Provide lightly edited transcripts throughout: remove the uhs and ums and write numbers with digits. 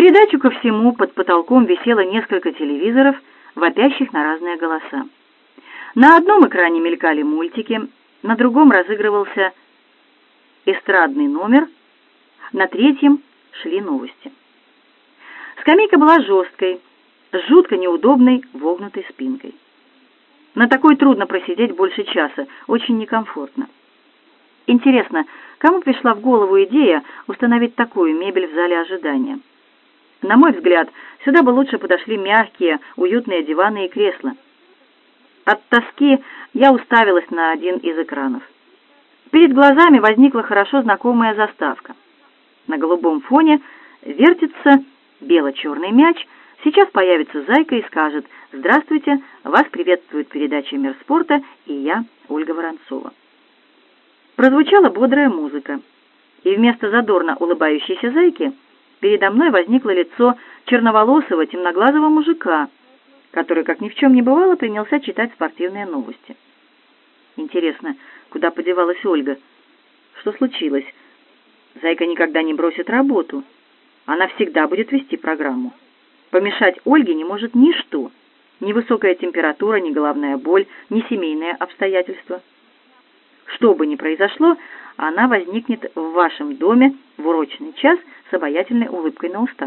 придачу ко всему под потолком висело несколько телевизоров, вопящих на разные голоса. На одном экране мелькали мультики, на другом разыгрывался эстрадный номер, на третьем шли новости. Скамейка была жесткой, с жутко неудобной вогнутой спинкой. На такой трудно просидеть больше часа, очень некомфортно. Интересно, кому пришла в голову идея установить такую мебель в зале ожидания? На мой взгляд, сюда бы лучше подошли мягкие, уютные диваны и кресла. От тоски я уставилась на один из экранов. Перед глазами возникла хорошо знакомая заставка. На голубом фоне вертится бело-черный мяч. Сейчас появится Зайка и скажет: «Здравствуйте, вас приветствует передача «Мир спорта» и я, Ольга Воронцова». Прозвучала бодрая музыка, и вместо задорно улыбающейся Зайки передо мной возникло лицо черноволосого темноглазого мужика, который, как ни в чем не бывало, принялся читать спортивные новости. Интересно, куда подевалась Ольга? Что случилось? Зайка никогда не бросит работу. Она всегда будет вести программу. Помешать Ольге не может ничто. Ни высокая температура, ни головная боль, ни семейные обстоятельства. Что бы ни произошло, она возникнет в вашем доме в урочный час с обаятельной улыбкой на устах.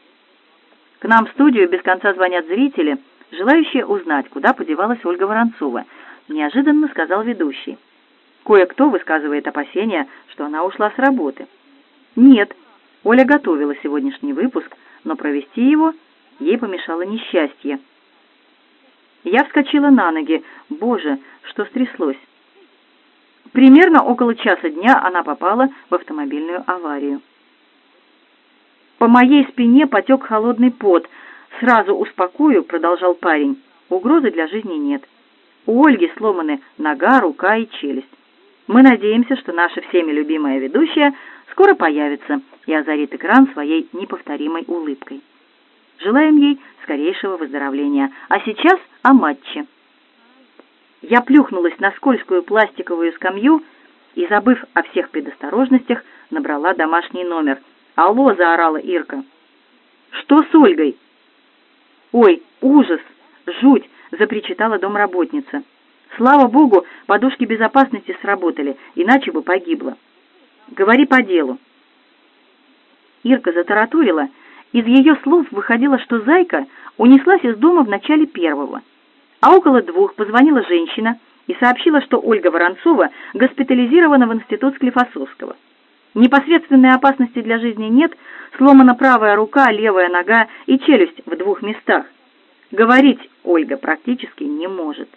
К нам в студию без конца звонят зрители, желающие узнать, куда подевалась Ольга Воронцова, неожиданно сказал ведущий. Кое-кто высказывает опасения, что она ушла с работы. Нет, Оля готовила сегодняшний выпуск, но провести его ей помешало несчастье. Я вскочила на ноги. Боже, что стряслось? Примерно около часа дня она попала в автомобильную аварию. По моей спине потек холодный пот. «Сразу успокою», — продолжал парень. «Угрозы для жизни нет. У Ольги сломаны нога, рука и челюсть. Мы надеемся, что наша всеми любимая ведущая скоро появится и озарит экран своей неповторимой улыбкой. Желаем ей скорейшего выздоровления. А сейчас о матче». Я плюхнулась на скользкую пластиковую скамью и, забыв о всех предосторожностях, набрала домашний номер. «Алло!» — заорала Ирка. «Что с Ольгой?» «Ой, ужас! Жуть!» — запричитала домработница. «Слава богу, подушки безопасности сработали, иначе бы погибла. Говори по делу». Ирка затараторила. Из ее слов выходило, что Зайка унеслась из дома в начале первого. А около 2 позвонила женщина и сообщила, что Ольга Воронцова госпитализирована в институт Склифосовского. Непосредственной опасности для жизни нет, сломана правая рука, левая нога и челюсть в 2 местах. Говорить Ольга практически не может.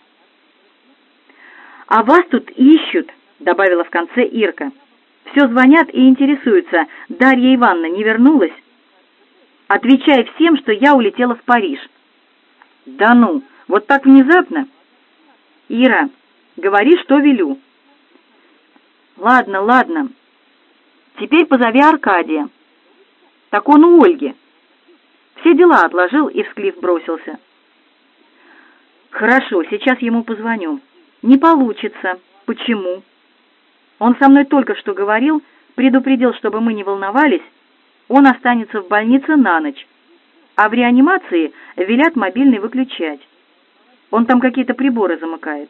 «А вас тут ищут», — добавила в конце Ирка. «Все звонят и интересуются, Дарья Ивановна не вернулась? Отвечай всем, что я улетела в Париж». «Да ну, вот так внезапно?» «Ира, говори, что велю». «Ладно, ладно. Теперь позови Аркадия». «Так он у Ольги». Все дела отложил и в Склиф бросился. «Хорошо, сейчас ему позвоню». «Не получится». «Почему?» «Он со мной только что говорил, предупредил, чтобы мы не волновались. Он останется в больнице на ночь, а в реанимации велят мобильный выключать. Он там какие-то приборы замыкает».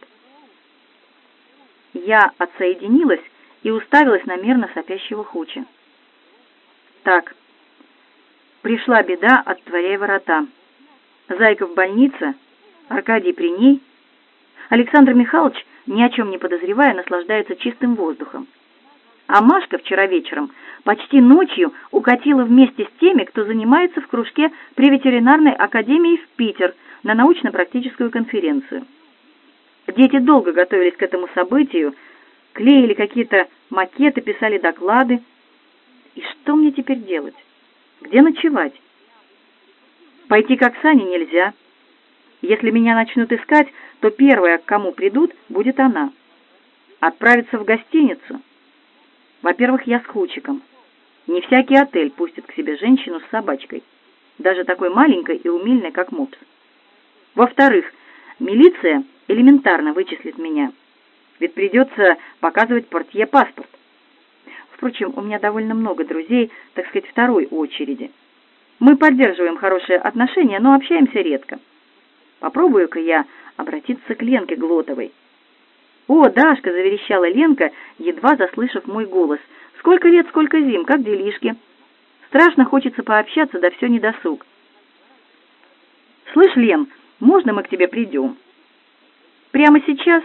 Я отсоединилась и уставилась на мерно сопящего Хуча. «Так, пришла беда, отворяй ворота. Зайка в больнице, Аркадий при ней. Александр Михайлович, ни о чем не подозревая, наслаждается чистым воздухом. А Машка вчера вечером почти ночью укатила вместе с теми, кто занимается в кружке при ветеринарной академии в Питер на научно-практическую конференцию. Дети долго готовились к этому событию, клеили какие-то макеты, писали доклады. И что мне теперь делать? Где ночевать? Пойти к Оксане нельзя. Если меня начнут искать, то первая, к кому придут, будет она. Отправиться в гостиницу? Во-первых, я с Хучиком. Не всякий отель пустит к себе женщину с собачкой, даже такой маленькой и умильной, как мопс. Во-вторых, милиция элементарно вычислит меня, ведь придется показывать портье паспорт. Впрочем, у меня довольно много друзей, так сказать, второй очереди. Мы поддерживаем хорошие отношения, но общаемся редко. Попробую-ка я обратиться к Ленке Глотовой. «О, Дашка!» — заверещала Ленка, едва заслышав мой голос. «Сколько лет, сколько зим, как делишки? Страшно хочется пообщаться, да все недосуг». «Слышь, Лен, можно мы к тебе придем?» «Прямо сейчас?»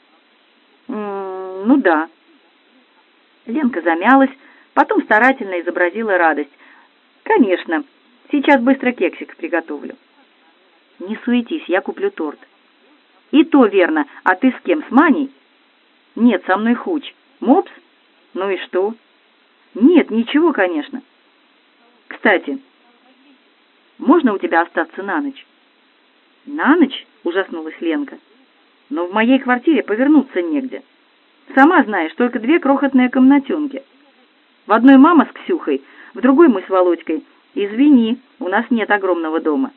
«Ну да». Ленка замялась, потом старательно изобразила радость. «Конечно, сейчас быстро кексик приготовлю». «Не суетись, я куплю торт». «И то верно. А ты с кем, с Маней?» «Нет, со мной Хуч». «Мопс? Ну и что?» «Нет, ничего, конечно». «Кстати, можно у тебя остаться на ночь?» «На ночь?» — ужаснулась Ленка. «Но в моей квартире повернуться негде. Сама знаешь, только 2 крохотные комнатенки. В одной мама с Ксюхой, в другой мы с Володькой. Извини, у нас нет огромного дома».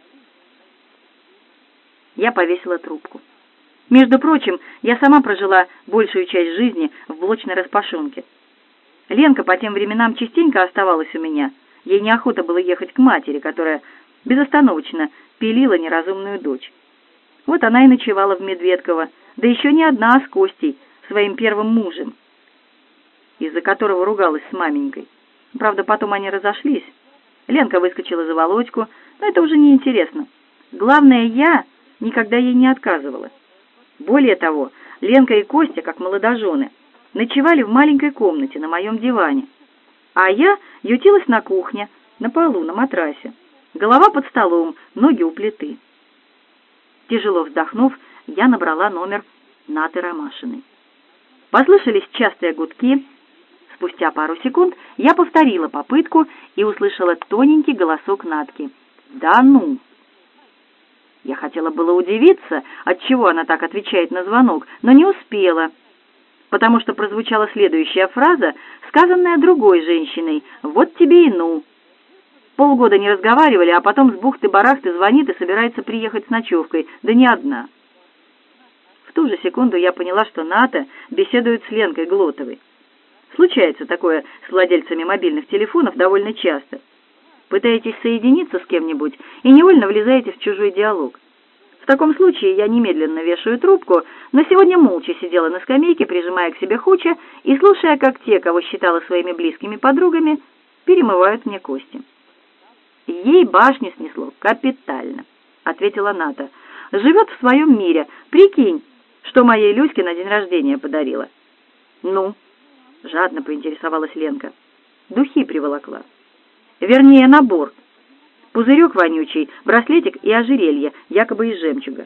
Я повесила трубку. Между прочим, я сама прожила большую часть жизни в блочной распашонке. Ленка по тем временам частенько оставалась у меня. Ей неохота было ехать к матери, которая безостановочно пилила неразумную дочь. Вот она и ночевала в Медведково, да еще не одна, а с Костей, своим первым мужем, из-за которого ругалась с маменькой. Правда, потом они разошлись. Ленка выскочила за Володьку, но это уже не интересно. Главное, я никогда ей не отказывала. Более того, Ленка и Костя, как молодожены, ночевали в маленькой комнате на моем диване, а я ютилась на кухне, на полу, на матрасе. Голова под столом, ноги у плиты. Тяжело вздохнув, я набрала номер Наты Ромашиной. Послышались частые гудки. Спустя пару секунд я повторила попытку и услышала тоненький голосок Натки. «Да ну!» Я хотела было удивиться, отчего она так отвечает на звонок, но не успела, потому что прозвучала следующая фраза, сказанная другой женщиной: «Вот тебе и ну». Полгода не разговаривали, а потом с бухты-барахты звонит и собирается приехать с ночевкой, да не одна. В ту же секунду я поняла, что Ната беседует с Ленкой Глотовой. Случается такое с владельцами мобильных телефонов довольно часто. Пытаетесь соединиться с кем-нибудь и невольно влезаете в чужой диалог. В таком случае я немедленно вешаю трубку, но сегодня молча сидела на скамейке, прижимая к себе Хуча и слушая, как те, кого считала своими близкими подругами, перемывают мне кости. «Ей башню снесло капитально», — ответила Ната. «Живет в своем мире. Прикинь, что моей Люське на день рождения подарила». «Ну?» — жадно поинтересовалась Ленка. «Духи приволокла. Вернее, набор. Пузырек вонючий, браслетик и ожерелье, якобы из жемчуга.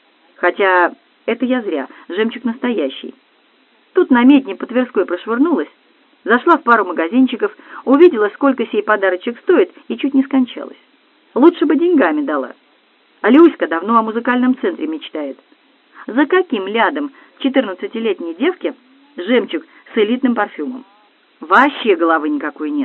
Хотя это я зря, жемчуг настоящий. Тут на медне по Тверской прошвырнулась, зашла в пару магазинчиков, увидела, сколько сей подарочек стоит, и чуть не скончалась. Лучше бы деньгами дала. А Люська давно о музыкальном центре мечтает. За каким лядом 14-летней девке жемчуг с элитным парфюмом? Вообще головы никакой нет».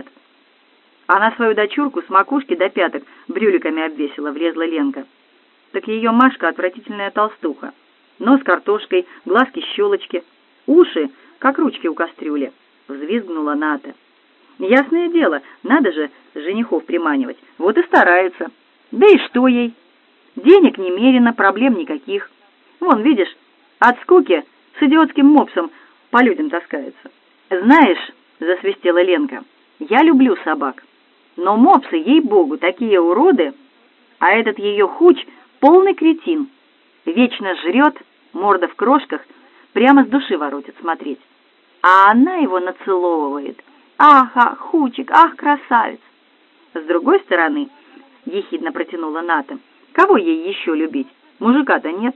Она свою дочурку с макушки до пяток брюликами обвесила, влезла Ленка. Так ее Машка отвратительная толстуха. Нос картошкой, глазки-щелочки, уши, как ручки у кастрюли. Взвизгнула Ната. Ясное дело, надо же женихов приманивать. Вот и стараются. Да и что ей? Денег немерено, проблем никаких. Вон, видишь, от скуки с идиотским мопсом по людям таскаются. «Знаешь, — засвистела Ленка, — я люблю собак. Но мопсы, ей-богу, такие уроды, а этот ее Хуч — полный кретин. Вечно жрет, морда в крошках, прямо с души воротит смотреть. А она его нацеловывает. Ах, ах, Хучик, ах, красавец!» С другой стороны, — ехидно протянула Ната, — кого ей еще любить? Мужика-то нет.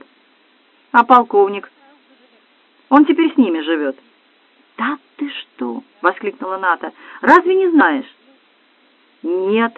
А полковник? Он теперь с ними живет. «Да ты что?» — воскликнула Ната. «Разве не знаешь?» «Нет».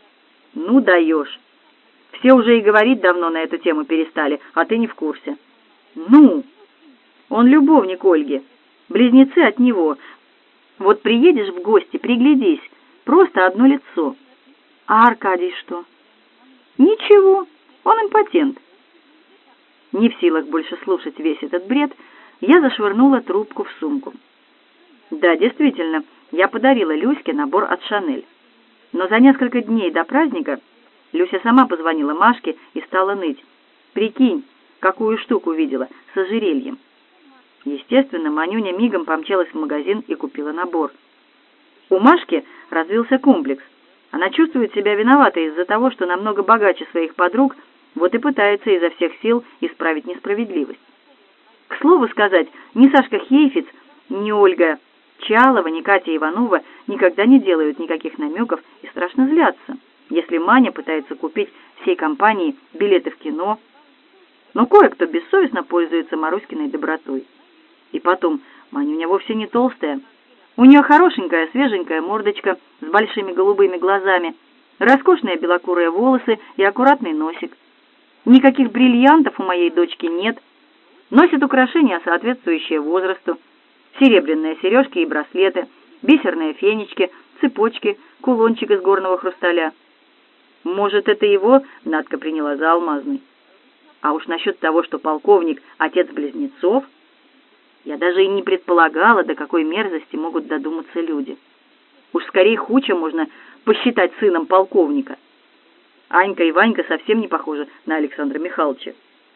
«Ну даешь. Все уже и говорить давно на эту тему перестали, а ты не в курсе». «Ну?» «Он любовник Ольги. Близнецы от него. Вот приедешь в гости, приглядись. Просто одно лицо». «А Аркадий что?» «Ничего. Он импотент». Не в силах больше слушать весь этот бред, я зашвырнула трубку в сумку. Да, действительно, я подарила Люське набор от Шанель. Но за несколько дней до праздника Люся сама позвонила Машке и стала ныть. Прикинь, какую штуку видела с ожерельем. Естественно, Манюня мигом помчалась в магазин и купила набор. У Машки развился комплекс. Она чувствует себя виноватой из-за того, что намного богаче своих подруг, вот и пытается изо всех сил исправить несправедливость. К слову сказать, ни Сашка Хейфиц, ни Ольга Чалова, ни Катя Иванова никогда не делают никаких намеков и страшно злятся, если Маня пытается купить всей компании билеты в кино. Но кое-кто бессовестно пользуется Маруськиной добротой. И потом, Манюня вовсе не толстая. У нее хорошенькая, свеженькая мордочка с большими голубыми глазами, роскошные белокурые волосы и аккуратный носик. Никаких бриллиантов у моей дочки нет. Носит украшения, соответствующие возрасту. Серебряные сережки и браслеты, бисерные фенечки, цепочки, кулончик из горного хрусталя. Может, это его Надка приняла за алмазный. А уж насчет того, что полковник — отец близнецов, я даже и не предполагала, до какой мерзости могут додуматься люди. Уж скорее Хуча можно посчитать сыном полковника. Анька и Ванька совсем не похожи на Александра Михайловича.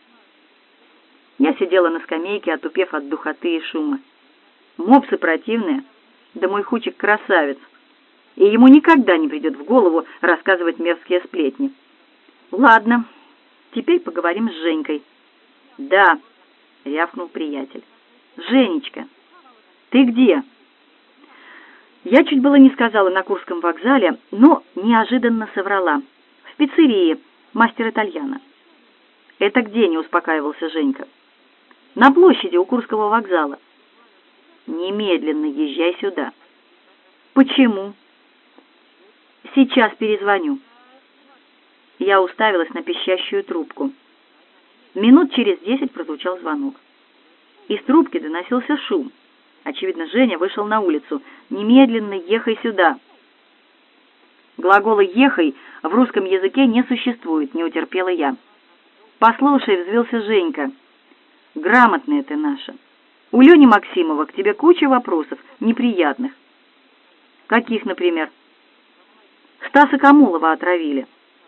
Я сидела на скамейке, отупев от духоты и шума. Мопсы противные, да мой Хучик красавец, и ему никогда не придет в голову рассказывать мерзкие сплетни. Ладно, теперь поговорим с Женькой. Да, рявкнул приятель. Женечка, ты где? Я чуть было не сказала на Курском вокзале, но неожиданно соврала. В пиццерии «Мастер Итальяно». Это где? Не успокаивался Женька. На площади у Курского вокзала. Немедленно езжай сюда. Почему? Сейчас перезвоню. Я уставилась на пищащую трубку. Минут через 10 прозвучал звонок. Из трубки доносился шум. Очевидно, Женя вышел на улицу. Немедленно ехай сюда. Глагола «ехай» в русском языке не существует, не утерпела я. Послушай, взвился Женька. Грамотная ты наша. У Лени Максимова к тебе куча вопросов, неприятных. Каких, например? Стаса Камолова отравили.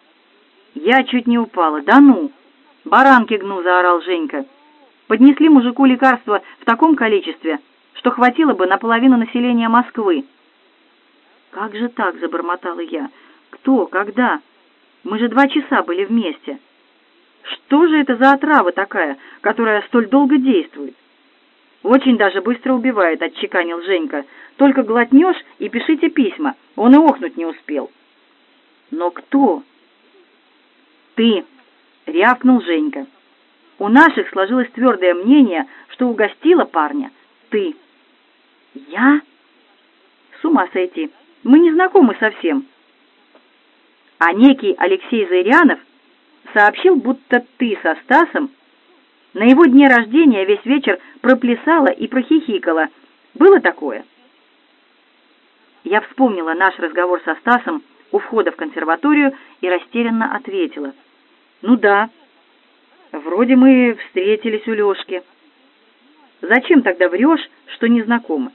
Я чуть не упала. Да ну! Баранки гну, заорал Женька. Поднесли мужику лекарства в таком количестве, что хватило бы на половину населения Москвы. Как же так, забормотала я. Кто? Когда? Мы же 2 часа были вместе. Что же это за отрава такая, которая столь долго действует? Очень даже быстро убивает, отчеканил Женька. Только глотнешь и пишите письма. Он и охнуть не успел. Но кто? Ты, рявкнул Женька. У наших сложилось твердое мнение, что угостила парня ты. Я? С ума сойти. Мы не знакомы совсем. А некий Алексей Зырянов сообщил, будто ты со Стасом на его дне рождения весь вечер проплясала и прохихикала. Было такое? Я вспомнила наш разговор со Стасом у входа в консерваторию и растерянно ответила. Ну да, вроде мы встретились у Лёшки. Зачем тогда врешь, что не знакомы?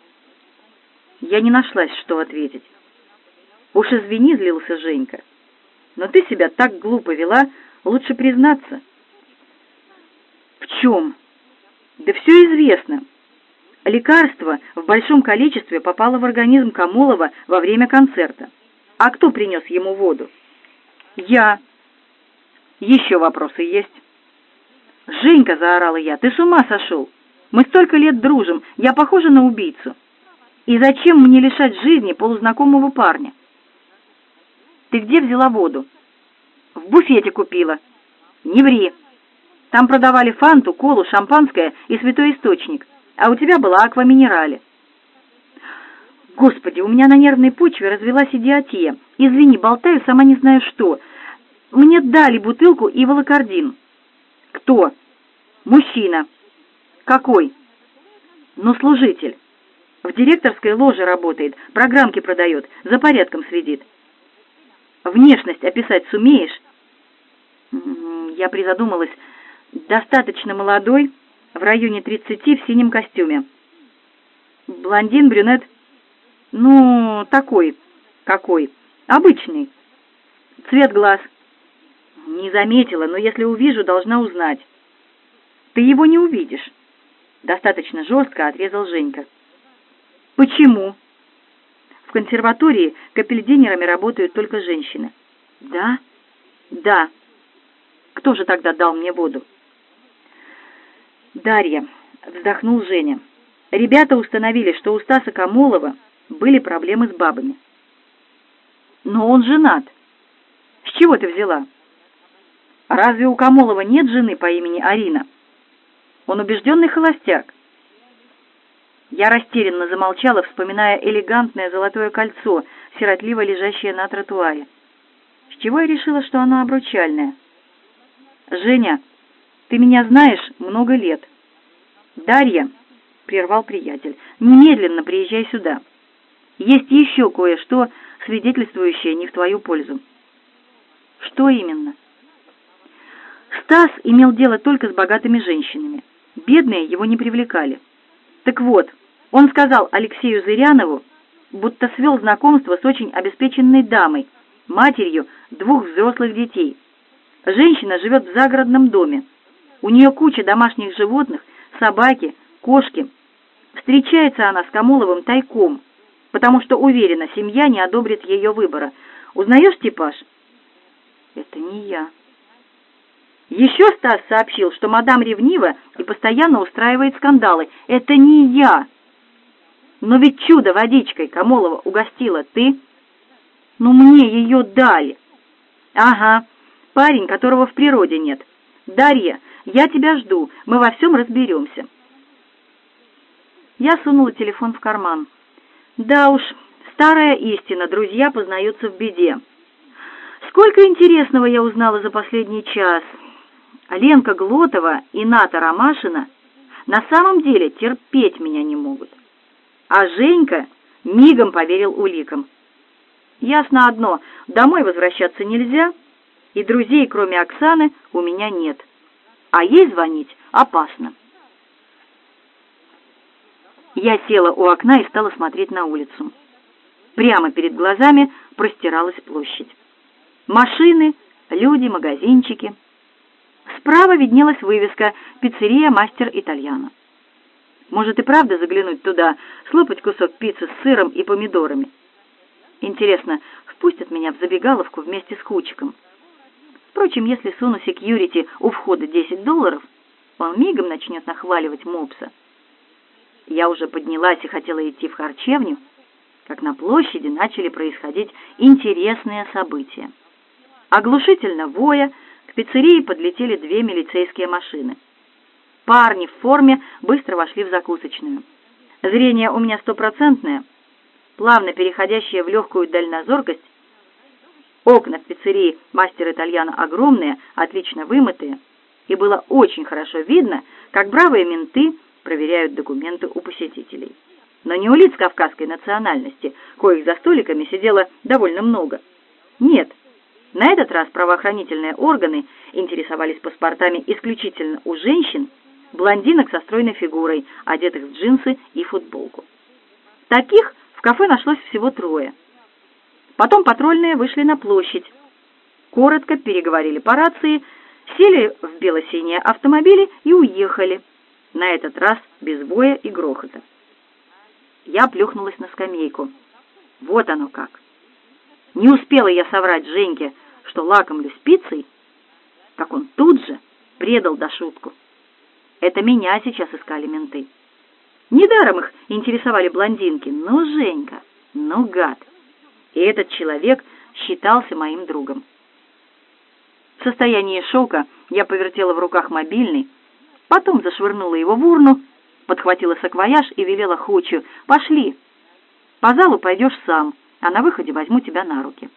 Я не нашлась, что ответить. Уж извини, злился Женька. Но ты себя так глупо вела, лучше признаться. В чем? Да все известно. Лекарство в большом количестве попало в организм Камолова во время концерта. А кто принес ему воду? Я. Еще вопросы есть? Женька, заорала я, ты с ума сошел? Мы столько лет дружим, я похожа на убийцу. И зачем мне лишать жизни полузнакомого парня? Ты где взяла воду? В буфете купила. Не ври. Там продавали фанту, колу, шампанское и святой источник. А у тебя была аква-минерале. Господи, у меня на нервной почве развелась идиотия. Извини, болтаю, сама не знаю что. Мне дали бутылку и волокордин. Кто? Мужчина. Какой? Ну, служитель. В директорской ложе работает, программки продает, за порядком следит. Внешность описать сумеешь? Я призадумалась. Достаточно молодой, в районе 30, в синем костюме. Блондин, брюнет? Ну, такой. Какой? Обычный. Цвет глаз. Не заметила, но если увижу, должна узнать. Ты его не увидишь. Достаточно жестко отрезал Женька. Почему? В консерватории капельдинерами работают только женщины. Да? Да. Кто же тогда дал мне воду? Дарья, вздохнул Женя. Ребята установили, что у Стаса Камолова были проблемы с бабами. Но он женат. С чего ты взяла? Разве у Камолова нет жены по имени Арина? Он убежденный холостяк. Я растерянно замолчала, вспоминая элегантное золотое кольцо, сиротливо лежащее на тротуаре. С чего я решила, что оно обручальное? «Женя, ты меня знаешь много лет». «Дарья», — прервал приятель, — «немедленно приезжай сюда. Есть еще кое-что, свидетельствующее не в твою пользу». «Что именно?» Стас имел дело только с богатыми женщинами. Бедные его не привлекали. Так вот, он сказал Алексею Зырянову, будто свел знакомство с очень обеспеченной дамой, матерью 2 взрослых детей. Женщина живет в загородном доме. У нее куча домашних животных, собаки, кошки. Встречается она с Камоловым тайком, потому что уверена, семья не одобрит ее выбора. Узнаешь типаж? Это не я. Еще Стас сообщил, что мадам ревнива и постоянно устраивает скандалы. Это не я. Но ведь чудо водичкой Камолова угостила ты. Ну, мне ее дали. Ага, парень, которого в природе нет. Дарья, я тебя жду, мы во всем разберемся. Я сунула телефон в карман. Да уж, старая истина, друзья познаются в беде. Сколько интересного я узнала за последний час. Ленка Глотова и Ната Ромашина на самом деле терпеть меня не могут. А Женька мигом поверил уликам. Ясно одно, домой возвращаться нельзя, и друзей, кроме Оксаны, у меня нет. А ей звонить опасно. Я села у окна и стала смотреть на улицу. Прямо перед глазами простиралась площадь. Машины, люди, магазинчики. Справа виднелась вывеска «Пиццерия Мастер Итальяно». Может и правда заглянуть туда, слопать кусок пиццы с сыром и помидорами. Интересно, впустят меня в забегаловку вместе с Кучиком? Впрочем, если суну секьюрити у входа $10, он мигом начнет нахваливать мопса. Я уже поднялась и хотела идти в харчевню, как на площади начали происходить интересные события. Оглушительно воя, к пиццерии подлетели 2 милицейские машины. Парни в форме быстро вошли в закусочную. Зрение у меня 100%, плавно переходящее в легкую дальнозоркость. Окна в пиццерии «Мастер Итальяно» огромные, отлично вымытые, и было очень хорошо видно, как бравые менты проверяют документы у посетителей. Но не у лиц кавказской национальности, коих за столиками сидело довольно много. Нет, на этот раз правоохранительные органы интересовались паспортами исключительно у женщин, блондинок со стройной фигурой, одетых в джинсы и футболку. Таких в кафе нашлось всего 3. Потом патрульные вышли на площадь, коротко переговорили по рации, сели в бело-синие автомобили и уехали, на этот раз без боя и грохота. Я плюхнулась на скамейку. Вот оно как. Не успела я соврать Женьке, что лакомлюсь пиццей, как он тут же предал Дашутку. Это меня сейчас искали менты. Недаром их интересовали блондинки. Ну, Женька, ну, гад. И этот человек считался моим другом. В состоянии шока я повертела в руках мобильный, потом зашвырнула его в урну, подхватила саквояж и велела Хучу: «Пошли, по залу пойдешь сам, а на выходе возьму тебя на руки».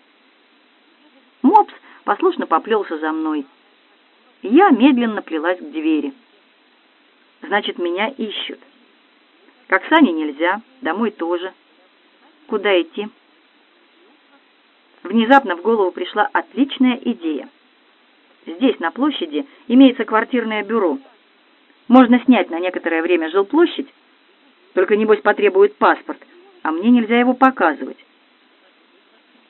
Мопс послушно поплелся за мной. Я медленно плелась к двери. Значит, меня ищут. К Оксане нельзя, домой тоже. Куда идти? Внезапно в голову пришла отличная идея. Здесь, на площади, имеется квартирное бюро. Можно снять на некоторое время жилплощадь, только, небось, потребует паспорт, а мне нельзя его показывать.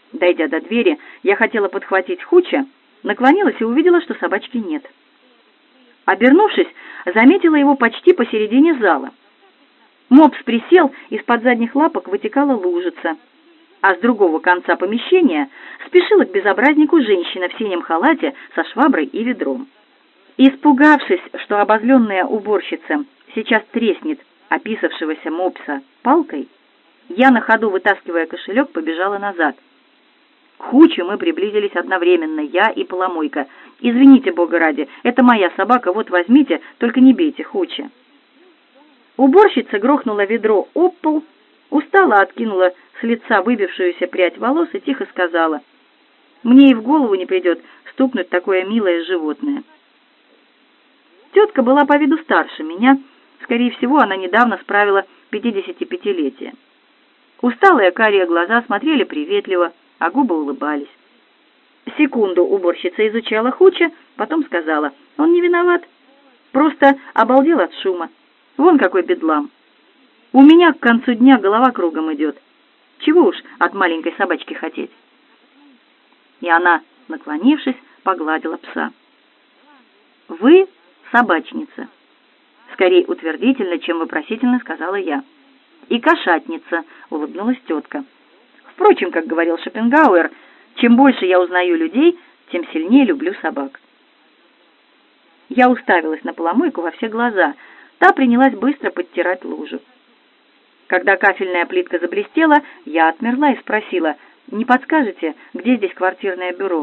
Дойдя до двери, я хотела подхватить Хуча, наклонилась и увидела, что собачки нет. Обернувшись, заметила его почти посередине зала. Мопс присел, из-под задних лапок вытекала лужица, а с другого конца помещения спешила к безобразнику женщина в синем халате со шваброй и ведром. Испугавшись, что обозленная уборщица сейчас треснет описавшегося мопса палкой, я на ходу, вытаскивая кошелек, побежала назад. К Хучу мы приблизились одновременно, я и Поломойка. «Извините, Бога ради, это моя собака, вот возьмите, только не бейте Хуча». Уборщица грохнула ведро об пол, устало откинула с лица выбившуюся прядь волос и тихо сказала: «Мне и в голову не придет стукнуть такое милое животное». Тетка была по виду старше меня, скорее всего, она недавно справила 55-летие. Усталые карие глаза смотрели приветливо, а губы улыбались. Секунду уборщица изучала Хуча, потом сказала: «Он не виноват, просто обалдел от шума. Вон какой бедлам. У меня к концу дня голова кругом идет. Чего уж от маленькой собачки хотеть?» И она, наклонившись, погладила пса. «Вы собачница», — скорее утвердительно, чем вопросительно сказала я. «И кошатница», — улыбнулась тетка. Впрочем, как говорил Шопенгауэр, чем больше я узнаю людей, тем сильнее люблю собак. Я уставилась на Поломойку во все глаза. Та принялась быстро подтирать лужу. Когда кафельная плитка заблестела, я отмерла и спросила: «Не подскажете, где здесь квартирное бюро?»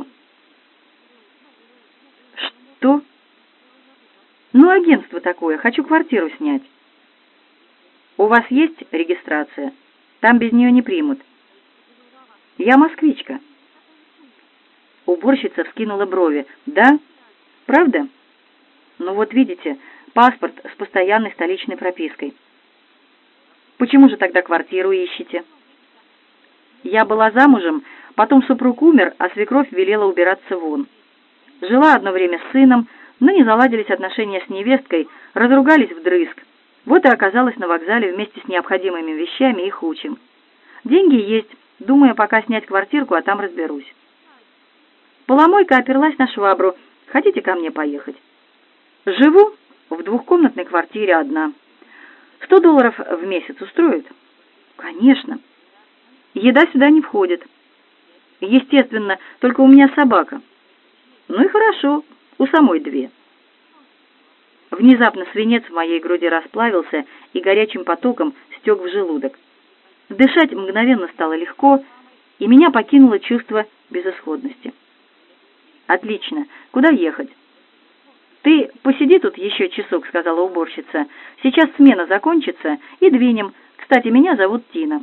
«Что?» «Ну, агентство такое, хочу квартиру снять». «У вас есть регистрация? Там без нее не примут». «Я москвичка». Уборщица вскинула брови. «Да? Правда? Ну вот видите, паспорт с постоянной столичной пропиской. Почему же тогда квартиру ищете?» «Я была замужем, потом супруг умер, а свекровь велела убираться вон. Жила одно время с сыном, но не заладились отношения с невесткой, разругались вдрызг. Вот и оказалась на вокзале вместе с необходимыми вещами и Хучем. Деньги есть, думаю, пока снять квартирку, а там разберусь». Поломойка оперлась на швабру. «Хотите ко мне поехать?» «Живу в двухкомнатной квартире одна. $100 в месяц устроит?» «Конечно. Еда сюда не входит. Естественно, только у меня собака». «Ну и хорошо, у самой 2». Внезапно свинец в моей груди расплавился и горячим потоком стек в желудок. Дышать мгновенно стало легко, и меня покинуло чувство безысходности. «Отлично. Куда ехать?» «Ты посиди тут еще часок», — сказала уборщица. «Сейчас смена закончится, и двинем. Кстати, меня зовут Тина».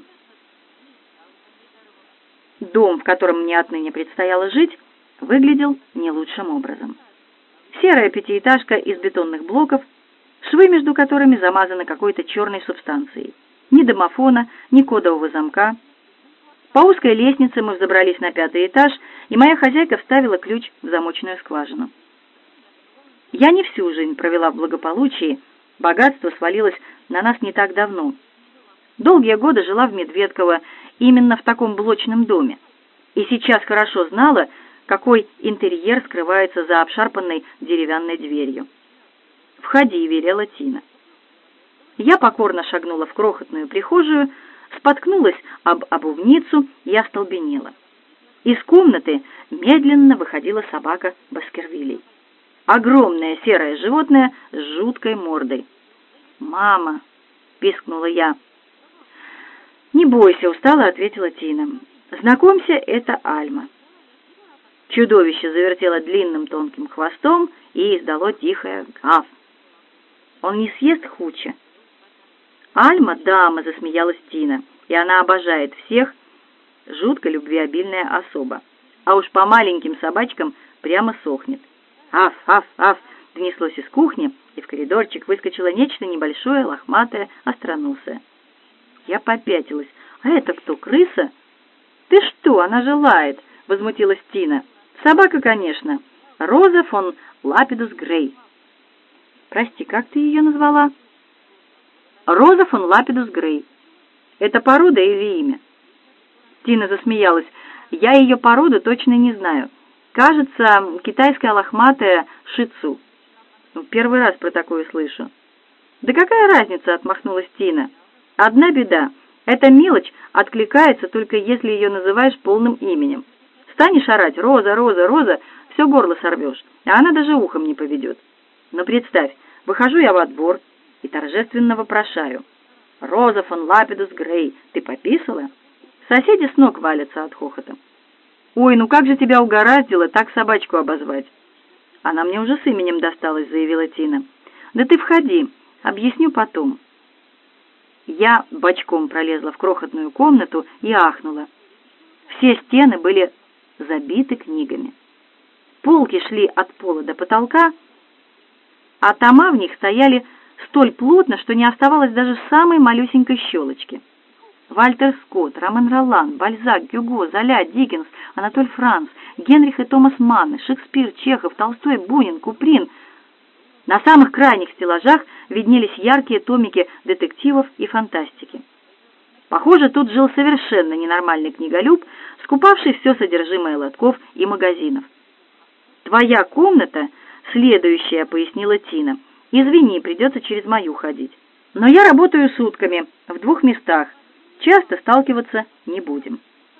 Дом, в котором мне отныне предстояло жить, выглядел не лучшим образом. Серая пятиэтажка из бетонных блоков, швы между которыми замазаны какой-то черной субстанцией. Ни домофона, ни кодового замка. По узкой лестнице мы взобрались на 5-й этаж, и моя хозяйка вставила ключ в замочную скважину. Я не всю жизнь провела в благополучии, богатство свалилось на нас не так давно. Долгие годы жила в Медведково, именно в таком блочном доме, и сейчас хорошо знала, какой интерьер скрывается за обшарпанной деревянной дверью. «Входи», — велела Тина. Я покорно шагнула в крохотную прихожую, споткнулась об обувницу и остолбенела. Из комнаты медленно выходила собака Баскервилей. Огромное серое животное с жуткой мордой. «Мама!» — пискнула я. «Не бойся», — устало ответила Тина. «Знакомься, это Альма». Чудовище завертело длинным тонким хвостом и издало тихое «гав». «Он не съест Хуча?» «Альма — дама», — засмеялась Тина, «и она обожает всех, жутко любвеобильная особа. А уж по маленьким собачкам прямо сохнет». «Аф, аф, аф!» — донеслось из кухни, и в коридорчик выскочило нечто небольшое, лохматое, остроносое. Я попятилась. «А это кто, крыса?» «Ты что, она же лает!» — возмутилась Тина. «Собака, конечно. Роза фон Лапидус Грей». «Прости, как ты ее назвала?» «Роза фон Лапидус Грей. Это порода или имя?» Тина засмеялась. Я ее породу точно не знаю. Кажется, китайская лохматая шицу. Первый раз про такое слышу. Да какая разница, отмахнулась Тина. Одна беда. Эта мелочь откликается только если ее называешь полным именем. Станешь орать «Роза, Роза, Роза», все горло сорвешь, а она даже ухом не поведет. Но представь, выхожу я во двор и торжественно вопрошаю: «Роза фон Лапидус Грей, ты пописала?» Соседи с ног валятся от хохота. «Ой, ну как же тебя угораздило так собачку обозвать?» «Она мне уже с именем досталась», — заявила Тина. «Да ты входи, объясню потом». Я бочком пролезла в крохотную комнату и ахнула. Все стены были забиты книгами. Полки шли от пола до потолка, а тома в них стояли столь плотно, что не оставалось даже самой малюсенькой щелочки. Вальтер Скотт, Роман Ролан, Бальзак, Гюго, Золя, Диккенс, Анатоль Франц, Генрих и Томас Манн, Шекспир, Чехов, Толстой, Бунин, Куприн. На самых крайних стеллажах виднелись яркие томики детективов и фантастики. Похоже, тут жил совершенно ненормальный книголюб, скупавший все содержимое лотков и магазинов. «Твоя комната следующая», — пояснила Тина. «Извини, придется через мою ходить. Но я работаю сутками в 2 местах. Часто сталкиваться не будем».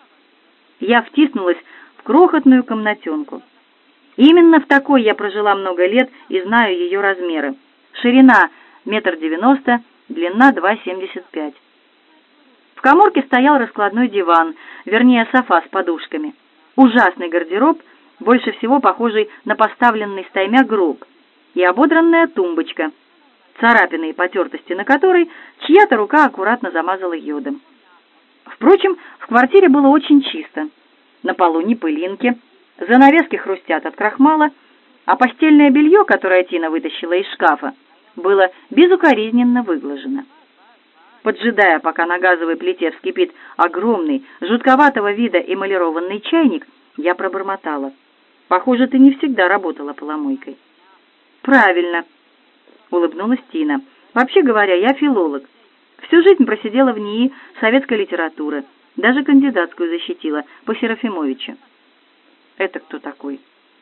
Я втиснулась в крохотную комнатенку. Именно в такой я прожила много лет и знаю ее размеры. Ширина 1,90 м, длина 2,75 м. В каморке стоял раскладной диван, вернее, софа с подушками. Ужасный гардероб, больше всего похожий на поставленный стаймя гроб, и ободранная тумбочка, царапины и потертости на которой чья-то рука аккуратно замазала йодом. Впрочем, в квартире было очень чисто. На полу ни пылинки, занавески хрустят от крахмала, а постельное белье, которое Тина вытащила из шкафа, было безукоризненно выглажено. Поджидая, пока на газовой плите вскипит огромный, жутковатого вида эмалированный чайник, я пробормотала: «Похоже, ты не всегда работала поломойкой». «Правильно», — улыбнулась Тина. «Вообще говоря, я филолог. Всю жизнь просидела в НИИ советской литературы, даже кандидатскую защитила по Серафимовичу». «Это кто такой?»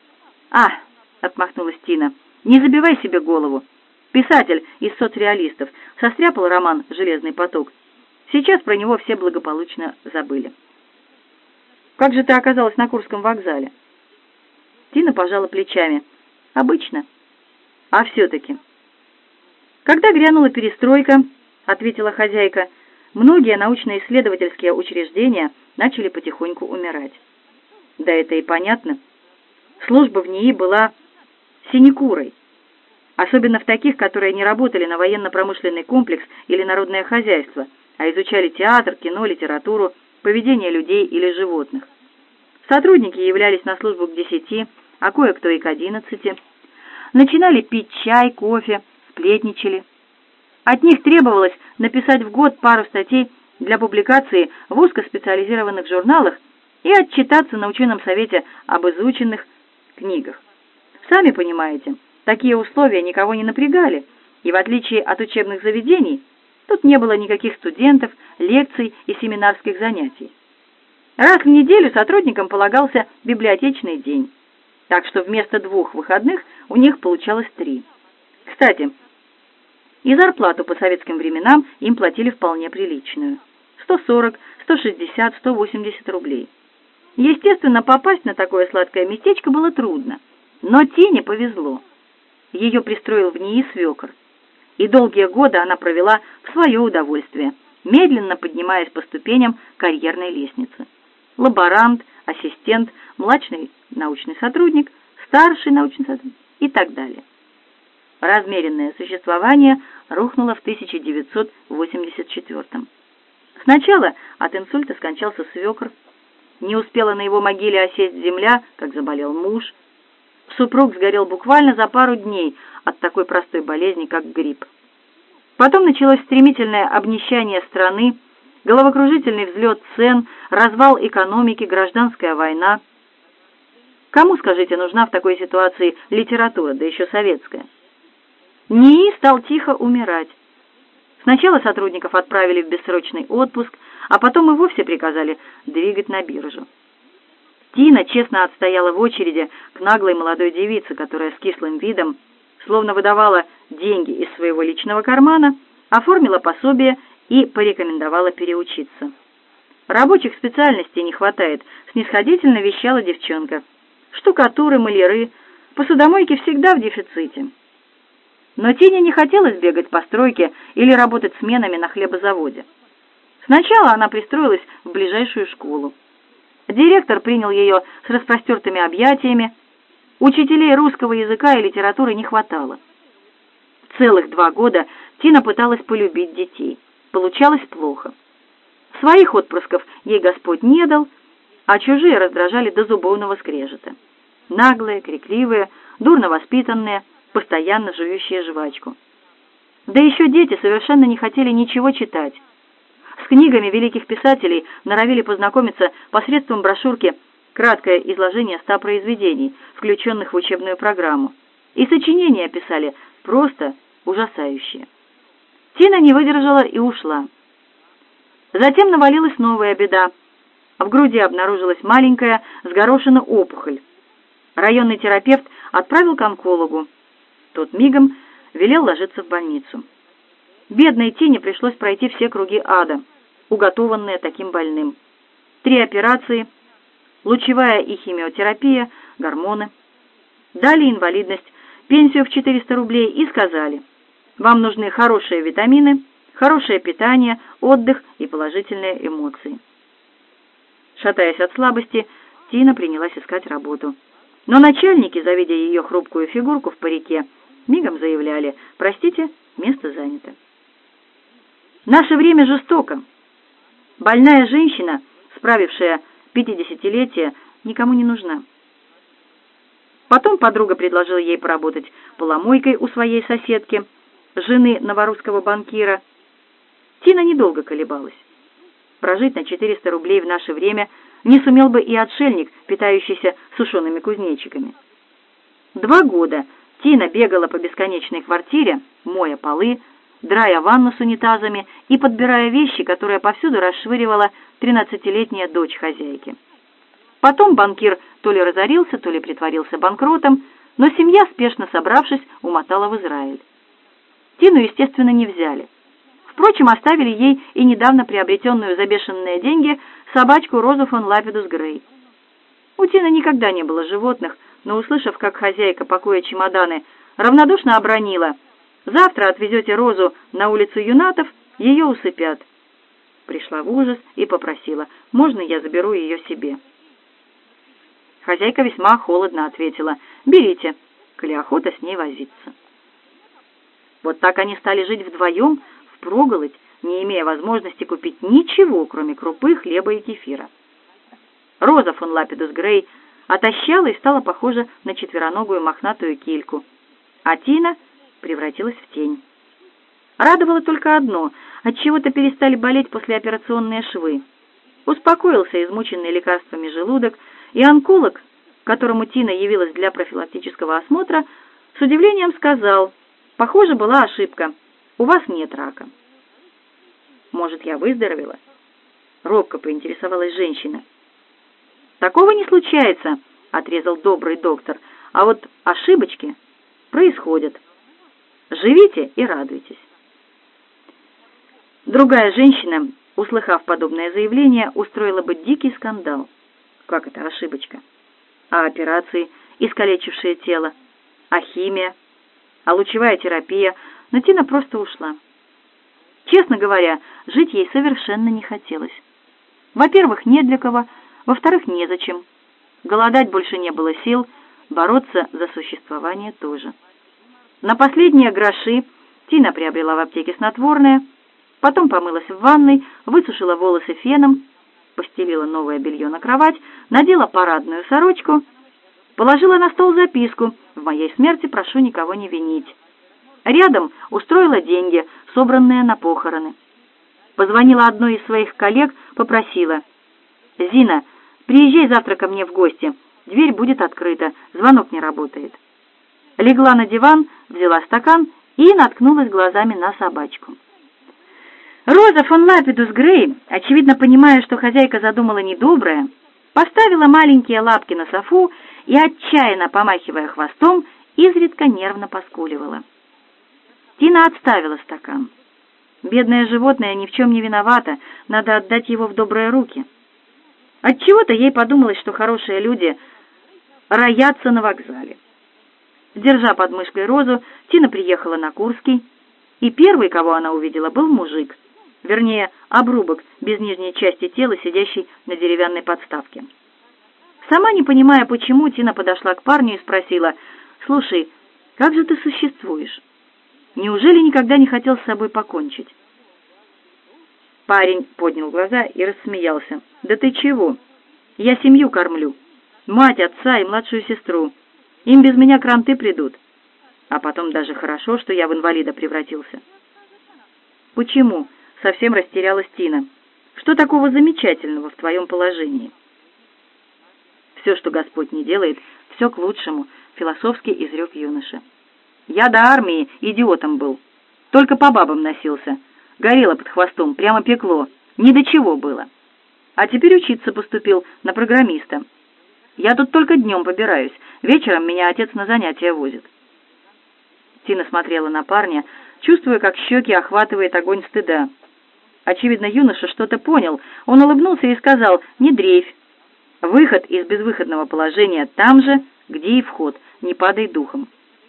— отмахнулась Тина, — «не забивай себе голову. Писатель из соцреалистов состряпал роман «Железный поток». Сейчас про него все благополучно забыли». «Как же ты оказалась на Курском вокзале?» Тина пожала плечами. «Обычно. А все-таки». «Когда грянула перестройка, — ответила хозяйка, — многие научно-исследовательские учреждения начали потихоньку умирать. Да это и понятно. Служба в НИИ была синекурой, особенно в таких, которые не работали на военно-промышленный комплекс или народное хозяйство, а изучали театр, кино, литературу, поведение людей или животных. Сотрудники являлись на службу к 10, а кое-кто и к 11. Начинали пить чай, кофе, сплетничали. От них требовалось написать в год пару статей для публикации в узкоспециализированных журналах и отчитаться на ученом совете об изученных книгах. Сами понимаете, такие условия никого не напрягали, и в отличие от учебных заведений, тут не было никаких студентов, лекций и семинарских занятий. Раз в неделю сотрудникам полагался библиотечный день, так что вместо 2 выходных у них получалось 3. Кстати, и зарплату по советским временам им платили вполне приличную – 140, 160, 180 рублей. Естественно, попасть на такое сладкое местечко было трудно, но Тине повезло. Ее пристроил в НИИ свекор, и долгие годы она провела в свое удовольствие, медленно поднимаясь по ступеням карьерной лестницы. Лаборант, ассистент, младший научный сотрудник, старший научный сотрудник и так далее. Размеренное существование рухнуло в 1984. Сначала от инсульта скончался свекр, не успела на его могиле осесть земля, как заболел муж. Супруг сгорел буквально за пару дней от такой простой болезни, как грипп. Потом началось стремительное обнищание страны, головокружительный взлет цен, развал экономики, гражданская война. Кому, скажите, нужна в такой ситуации литература, да еще советская? НИИ стал тихо умирать. Сначала сотрудников отправили в бессрочный отпуск, а потом и вовсе приказали двигать на биржу. Тина честно отстояла в очереди к наглой молодой девице, которая с кислым видом, словно выдавала деньги из своего личного кармана, оформила пособие и порекомендовала переучиться. «Рабочих специальностей не хватает», — снисходительно вещала девчонка. «Штукатуры, маляры, посудомойки всегда в дефиците». Но Тине не хотелось бегать по стройке или работать сменами на хлебозаводе. Сначала она пристроилась в ближайшую школу. Директор принял ее с распростертыми объятиями. Учителей русского языка и литературы не хватало. Целых 2 года Тина пыталась полюбить детей. Получалось плохо. Своих отпрысков ей Господь не дал, а чужие раздражали до зубовного скрежета. Наглые, крикливые, дурно воспитанные, постоянно жующие жвачку. Да еще дети совершенно не хотели ничего читать. С книгами великих писателей норовили познакомиться посредством брошюрки «Краткое изложение 100 произведений», включенных в учебную программу. И сочинения писали просто ужасающие. Тина не выдержала и ушла. Затем навалилась новая беда. В груди обнаружилась маленькая с горошину опухоль. Районный терапевт отправил к онкологу. Тот мигом велел ложиться в больницу. Бедной Тине пришлось пройти все круги ада, уготованные таким больным. 3 операции, лучевая и химиотерапия, гормоны. Дали инвалидность, пенсию в 400 рублей и сказали: вам нужны хорошие витамины, хорошее питание, отдых и положительные эмоции. Шатаясь от слабости, Тина принялась искать работу. Но начальники, завидя ее хрупкую фигурку в парике, мигом заявляли: простите, место занято. Наше время жестоко. Больная женщина, справившая 50-летие, никому не нужна. Потом подруга предложила ей поработать поломойкой у своей соседки, жены новорусского банкира. Тина недолго колебалась. Прожить на 400 рублей в наше время не сумел бы и отшельник, питающийся сушеными кузнечиками. 2 года Тина бегала по бесконечной квартире, моя полы, драя ванну с унитазами и подбирая вещи, которые повсюду расшвыривала 13-летняя дочь хозяйки. Потом банкир то ли разорился, то ли притворился банкротом, но семья, спешно собравшись, умотала в Израиль. Тину, естественно, не взяли. Впрочем, оставили ей и недавно приобретенную за бешеные деньги собачку Розу фон Лапидус Грей. У Тины никогда не было животных, но, услышав, как хозяйка, пакуя чемоданы, равнодушно обронила: «Завтра отвезете Розу на улицу Юнатов, ее усыпят». Пришла в ужас и попросила: «Можно я заберу ее себе?» Хозяйка весьма холодно ответила: «Берите, коли охота с ней возиться». Вот так они стали жить вдвоем, впроголодь, не имея возможности купить ничего, кроме крупы, хлеба и кефира. Роза фон Лапидус Грей отощала и стала похожа на четвероногую мохнатую кильку, а Тина превратилась в тень. Радовало только одно: отчего-то перестали болеть послеоперационные швы. Успокоился измученный лекарствами желудок, и онколог, к которому Тина явилась для профилактического осмотра, с удивлением сказал: «Похоже, была ошибка. У вас нет рака». «Может, я выздоровела?» — робко поинтересовалась женщина. «Такого не случается», — отрезал добрый доктор, «а вот ошибочки происходят. Живите и радуйтесь». Другая женщина, услыхав подобное заявление, устроила бы дикий скандал. Как это ошибочка? А операции, искалечившие тело? А химия? А лучевая терапия? Но Тина просто ушла. Честно говоря, жить ей совершенно не хотелось. Во-первых, не для кого, во-вторых, незачем. Голодать больше не было сил, бороться за существование тоже. На последние гроши Тина приобрела в аптеке снотворное, потом помылась в ванной, высушила волосы феном, постелила новое белье на кровать, надела парадную сорочку, положила на стол записку: «В моей смерти прошу никого не винить». Рядом устроила деньги, собранные на похороны. Позвонила одной из своих коллег, попросила: «Зина, приезжай завтра ко мне в гости, дверь будет открыта, звонок не работает». Легла на диван, взяла стакан и наткнулась глазами на собачку. Роза фон Лапидус Грей, очевидно понимая, что хозяйка задумала недоброе, поставила маленькие лапки на софу и, отчаянно помахивая хвостом, изредка нервно поскуливала. Тина отставила стакан. Бедное животное ни в чем не виновато, надо отдать его в добрые руки. Отчего-то ей подумалось, что хорошие люди роятся на вокзале. Держа под мышкой Розу, Тина приехала на Курский, и первый, кого она увидела, был мужик, вернее, обрубок без нижней части тела, сидящий на деревянной подставке. Сама не понимая, почему, Тина подошла к парню и спросила: «Слушай, как же ты существуешь? Неужели никогда не хотел с собой покончить?» Парень поднял глаза и рассмеялся. «Да ты чего? Я семью кормлю. Мать, отца и младшую сестру. Им без меня кранты придут. А потом даже хорошо, что я в инвалида превратился». «Почему?» — совсем растерялась Тина. «Что такого замечательного в твоем положении?» «Все, что Господь не делает, все к лучшему», — философски изрек юноша. «Я до армии идиотом был. Только по бабам носился. Горело под хвостом, прямо пекло. Ни до чего было. А теперь учиться поступил на программиста. Я тут только днем побираюсь. Вечером меня отец на занятия возит». Тина смотрела на парня, чувствуя, как щеки охватывает огонь стыда. Очевидно, юноша что-то понял. Он улыбнулся и сказал: «Не дрейфь. Выход из безвыходного положения там же, где и вход. Не падай духом».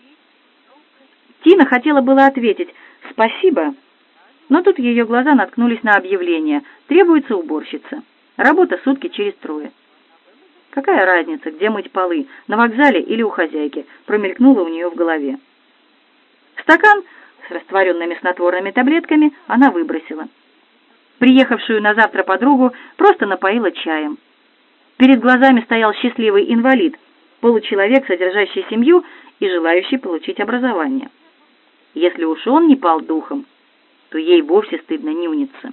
Тина хотела было ответить «спасибо», но тут ее глаза наткнулись на объявление: «Требуется уборщица. Работа сутки через трое». «Какая разница, где мыть полы, на вокзале или у хозяйки?» промелькнуло у нее в голове. Стакан с растворенными снотворными таблетками она выбросила. Приехавшую на завтра подругу просто напоила чаем. Перед глазами стоял счастливый инвалид, получеловек, содержащий семью и желающий получить образование. Если уж он не пал духом, то ей вовсе стыдно нюниться.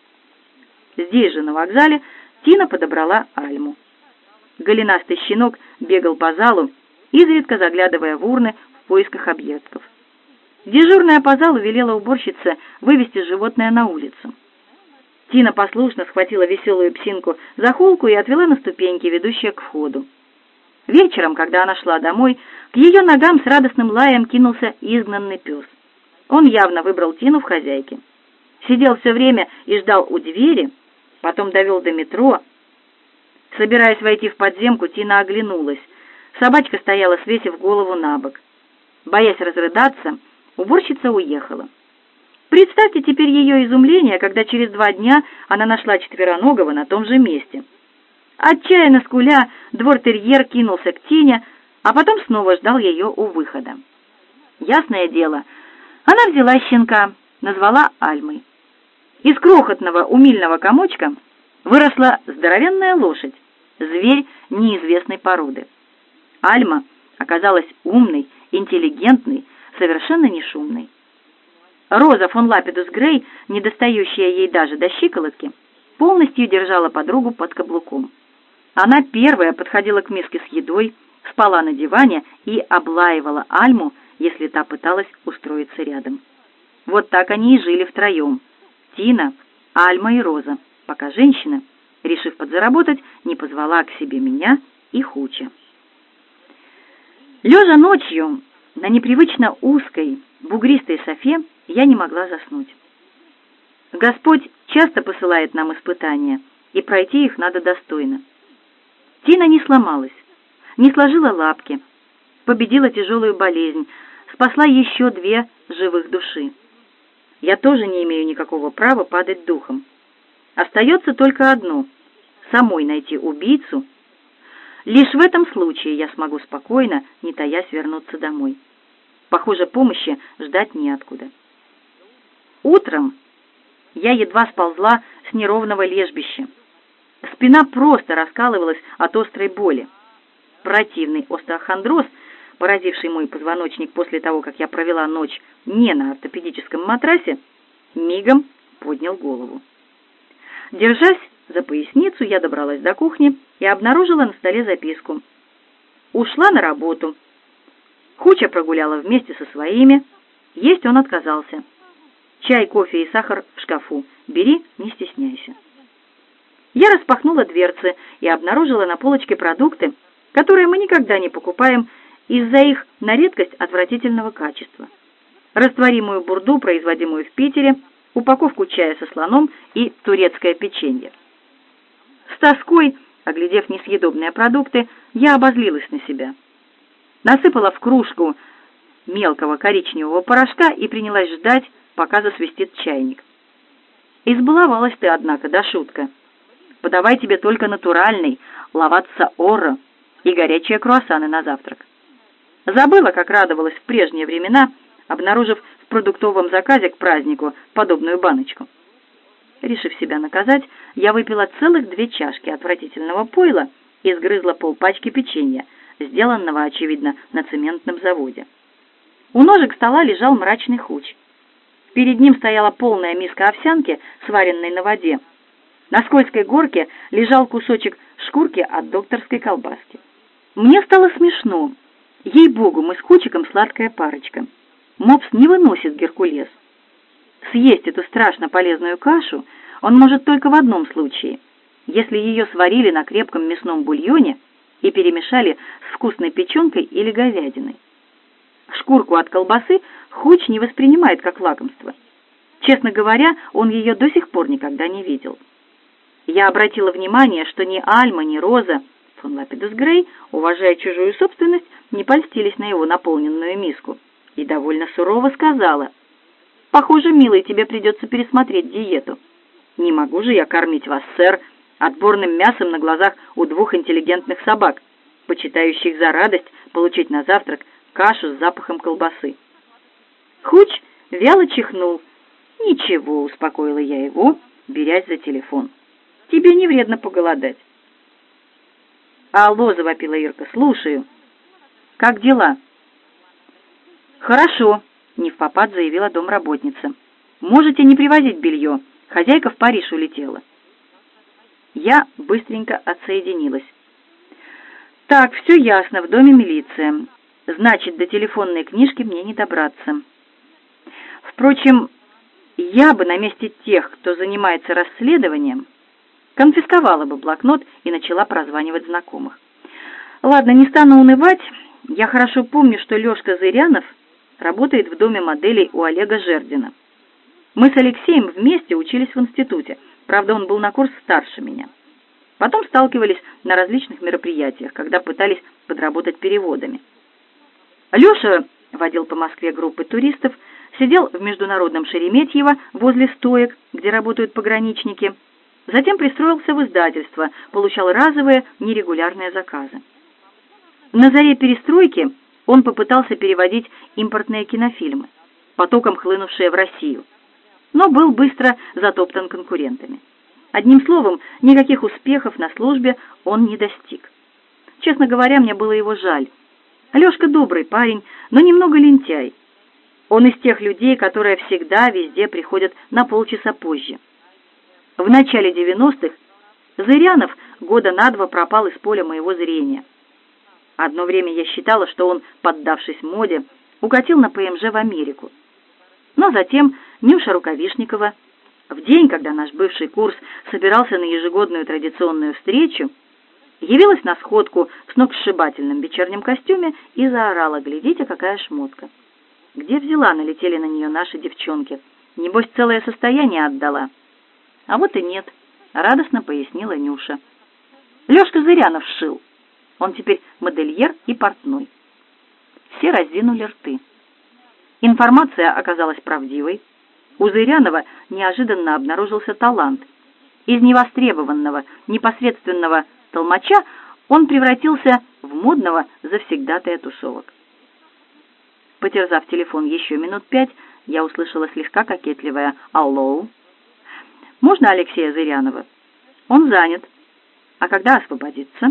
Здесь же, на вокзале, Тина подобрала Альму. Голенастый щенок бегал по залу, изредка заглядывая в урны в поисках объедков. Дежурная по залу велела уборщице вывести животное на улицу. Тина послушно схватила веселую псинку за холку и отвела на ступеньки, ведущие к входу. Вечером, когда она шла домой, к ее ногам с радостным лаем кинулся изгнанный пес. Он явно выбрал Тину в хозяйке. Сидел все время и ждал у двери, потом довел до метро. Собираясь войти в подземку, Тина оглянулась. Собачка стояла, свесив голову на бок. Боясь разрыдаться, уборщица уехала. Представьте теперь ее изумление, когда через 2 дня она нашла четвероногого на том же месте. Отчаянно скуля, двор-терьер кинулся к Тине, а потом снова ждал ее у выхода. Ясное дело, она взяла щенка, назвала Альмой. Из крохотного умильного комочка выросла здоровенная лошадь, зверь неизвестной породы. Альма оказалась умной, интеллигентной, совершенно не шумной. Роза фон Лапидус Грей, недостающая ей даже до щиколотки, полностью держала подругу под каблуком. Она первая подходила к миске с едой, спала на диване и облаивала Альму, если та пыталась устроиться рядом. Вот так они и жили втроем: Тина, Альма и Роза, пока женщина, решив подзаработать, не позвала к себе меня и Хуча. Лежа ночью на непривычно узкой, бугристой софе, я не могла заснуть. Господь часто посылает нам испытания, и пройти их надо достойно. Тина не сломалась, не сложила лапки, победила тяжелую болезнь, спасла еще 2 живых души. Я тоже не имею никакого права падать духом. Остается только одно — самой найти убийцу. Лишь в этом случае я смогу спокойно, не таясь, вернуться домой. Похоже, помощи ждать неоткуда. Утром я едва сползла с неровного лежбища. Спина просто раскалывалась от острой боли. Противный остеохондроз, поразивший мой позвоночник после того, как я провела ночь не на ортопедическом матрасе, мигом поднял голову. Держась за поясницу, я добралась до кухни и обнаружила на столе записку. Ушла на работу. Хуча прогуляла вместе со своими. Есть он отказался. Чай, кофе и сахар в шкафу. Бери, не стесняйся. Я распахнула дверцы и обнаружила на полочке продукты, которые мы никогда не покупаем из-за их на редкость отвратительного качества. Растворимую бурду, производимую в Питере, упаковку чая со слоном и турецкое печенье. С тоской, оглядев несъедобные продукты, я обозлилась на себя. Насыпала в кружку мелкого коричневого порошка и принялась ждать, пока засвистит чайник. Избаловалась ты, однако, да шутка. Подавай тебе только натуральный, лаватса оро и горячие круассаны на завтрак. Забыла, как радовалась в прежние времена, обнаружив в продуктовом заказе к празднику подобную баночку. Решив себя наказать, я выпила целых 2 чашки отвратительного пойла и сгрызла полпачки печенья, сделанного, очевидно, на цементном заводе. У ножек стола лежал мрачный Хуч. Перед ним стояла полная миска овсянки, сваренной на воде. На скользкой горке лежал кусочек шкурки от докторской колбаски. Мне стало смешно. Ей-богу, мы с Хучиком сладкая парочка. Мопс не выносит геркулес. Съесть эту страшно полезную кашу он может только в одном случае, если ее сварили на крепком мясном бульоне и перемешали с вкусной печенкой или говядиной. Шкурку от колбасы Хуч не воспринимает как лакомство. Честно говоря, он ее до сих пор никогда не видел. Я обратила внимание, что ни Альма, ни Роза фон Лапидус Грей, уважая чужую собственность, не польстились на его наполненную миску, и довольно сурово сказала: «Похоже, милый, тебе придется пересмотреть диету. Не могу же я кормить вас, сэр, отборным мясом на глазах у 2 интеллигентных собак, почитающих за радость получить на завтрак кашу с запахом колбасы». Хуч вяло чихнул. «Ничего», — успокоила я его, берясь за телефон. «Тебе не вредно поголодать». «Алло», — завопила Ирка, — «слушаю». «Как дела?» «Хорошо», — невпопад заявила домработница. «Можете не привозить белье. Хозяйка в Париж улетела». Я быстренько отсоединилась. «Так, все ясно, в доме милиция. Значит, до телефонной книжки мне не добраться. Впрочем, я бы на месте тех, кто занимается расследованием, конфисковала бы блокнот и начала прозванивать знакомых. Ладно, не стану унывать. Я хорошо помню, что Лёшка Зырянов работает в доме моделей у Олега Жердина. Мы с Алексеем вместе учились в институте. Правда, он был на курс старше меня. Потом сталкивались на различных мероприятиях, когда пытались подработать переводами. Лёша водил по Москве группы туристов, сидел в международном Шереметьево возле стоек, где работают пограничники. Затем пристроился в издательство, получал разовые нерегулярные заказы. На заре перестройки он попытался переводить импортные кинофильмы, потоком хлынувшие в Россию, но был быстро затоптан конкурентами. Одним словом, никаких успехов на службе он не достиг. Честно говоря, мне было его жаль. Лёшка добрый парень, но немного лентяй. Он из тех людей, которые всегда везде приходят на полчаса позже. В начале 90-х Зырянов года на 2 пропал из поля моего зрения. Одно время я считала, что он, поддавшись моде, укатил на ПМЖ в Америку. Но затем Нюша Рукавишникова, в день, когда наш бывший курс собирался на ежегодную традиционную встречу, явилась на сходку в сногсшибательном вечернем костюме и заорала: «Глядите, какая шмотка!» Где взяла, налетели на нее наши девчонки. Небось, целое состояние отдала. А вот и нет, радостно пояснила Нюша. Лёшка Зырянов сшил. Он теперь модельер и портной. Все раздвинули рты. Информация оказалась правдивой. У Зырянова неожиданно обнаружился талант. Из невостребованного, непосредственного толмача он превратился в модного завсегдатая тусовок. Потерзав телефон еще минут 5, я услышала слегка кокетливое «Алло». «Можно Алексея Зырянова?» «Он занят. А когда освободится?»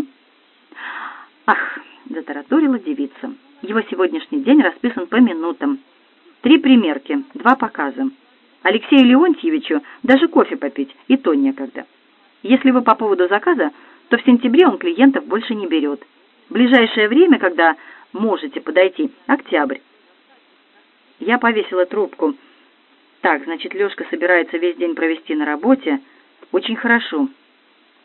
«Ах», — затараторила девица, — «его сегодняшний день расписан по минутам. 3 примерки, 2 показа. Алексею Леонтьевичу даже кофе попить, и то некогда. Если вы по поводу заказа, то в сентябре он клиентов больше не берет. В ближайшее время, когда можете подойти, октябрь». Я повесила трубку. Так, значит, Лёшка собирается весь день провести на работе. Очень хорошо.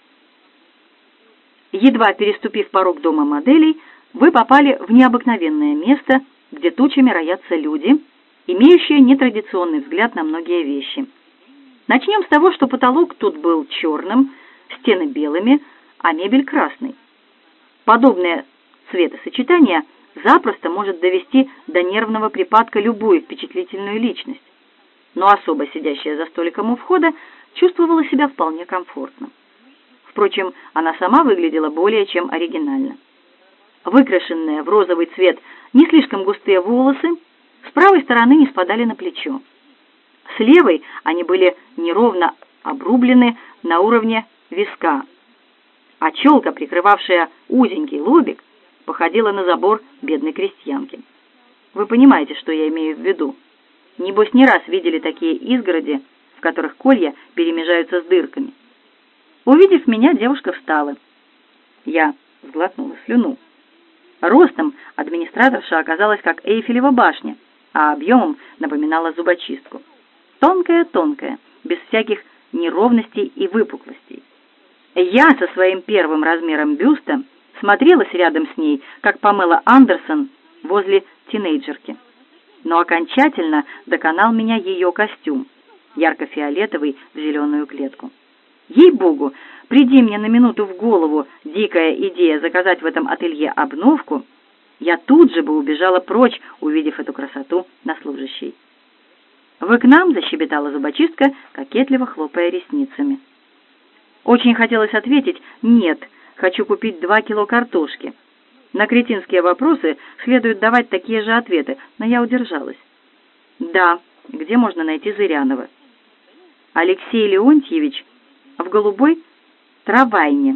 Едва переступив порог дома моделей, вы попали в необыкновенное место, где тучами роятся люди, имеющие нетрадиционный взгляд на многие вещи. Начнем с того, что потолок тут был черным, стены белыми, а мебель красной. Подобное цветосочетание запросто может довести до нервного припадка любую впечатлительную личность, но особо сидящая за столиком у входа чувствовала себя вполне комфортно. Впрочем, она сама выглядела более чем оригинально. Выкрашенные в розовый цвет не слишком густые волосы с правой стороны не спадали на плечо. С левой они были неровно обрублены на уровне виска, а челка, прикрывавшая узенький лобик, походила на забор бедной крестьянки. Вы понимаете, что я имею в виду? Небось, не раз видели такие изгороди, в которых колья перемежаются с дырками. Увидев меня, девушка встала. Я сглотнула слюну. Ростом администраторша оказалась как Эйфелева башня, а объемом напоминала зубочистку. Тонкая-тонкая, без всяких неровностей и выпуклостей. Я со своим первым размером бюста смотрелась рядом с ней, как Памела Андерсон возле тинейджерки. Но окончательно доконал меня ее костюм, ярко-фиолетовый в зеленую клетку. Ей-богу, приди мне на минуту в голову дикая идея заказать в этом ателье обновку, я тут же бы убежала прочь, увидев эту красоту на служащей. «Вы к нам?» — защебетала зубочистка, кокетливо хлопая ресницами. Очень хотелось ответить «нет, хочу купить 2 кило картошки». На кретинские вопросы следует давать такие же ответы, но я удержалась. «Да, где можно найти Зырянова?» «Алексей Леонтьевич в голубой трамвайне».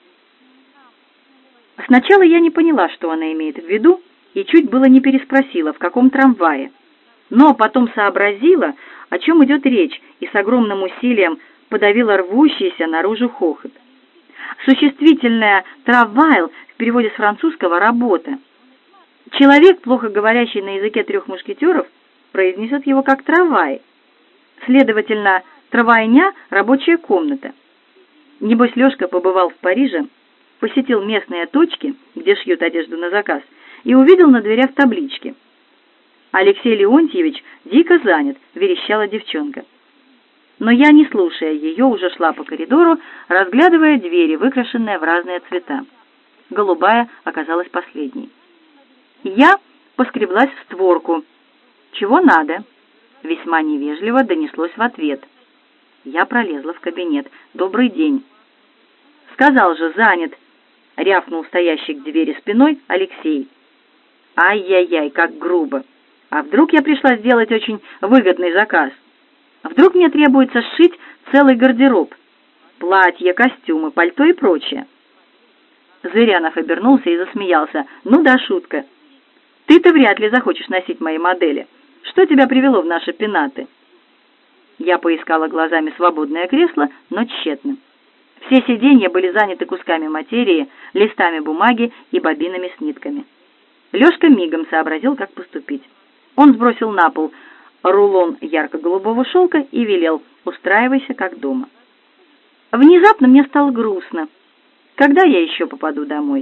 Сначала я не поняла, что она имеет в виду, и чуть было не переспросила, в каком трамвае. Но потом сообразила, о чем идет речь, и с огромным усилием подавила рвущийся наружу хохот. Существительное «трамвайл» в переводе с французского «работа». Человек, плохо говорящий на языке 3 мушкетеров, произнесет его как «трамвай». Следовательно, трамвайня — рабочая комната. Небось, Лёшка побывал в Париже, посетил местные точки, где шьют одежду на заказ, и увидел на дверях таблички. «Алексей Леонтьевич дико занят», — верещала девчонка. Но я, не слушая ее, уже шла по коридору, разглядывая двери, выкрашенные в разные цвета. Голубая оказалась последней. Я поскреблась в створку. «Чего надо?» — весьма невежливо донеслось в ответ. Я пролезла в кабинет. «Добрый день». «Сказал же, занят», — рявкнул стоящий к двери спиной Алексей. «Ай-яй-яй, как грубо! А вдруг я пришла сделать очень выгодный заказ? Вдруг мне требуется сшить целый гардероб? Платья, костюмы, пальто и прочее». Зырянов обернулся и засмеялся. «Ну да, шутка. Ты-то вряд ли захочешь носить мои модели. Что тебя привело в наши пенаты?» Я поискала глазами свободное кресло, но тщетно. Все сиденья были заняты кусками материи, листами бумаги и бобинами с нитками. Лёшка мигом сообразил, как поступить. Он сбросил на пол рулон ярко-голубого шелка и велел: «Устраивайся, как дома». Внезапно мне стало грустно. Когда я еще попаду домой?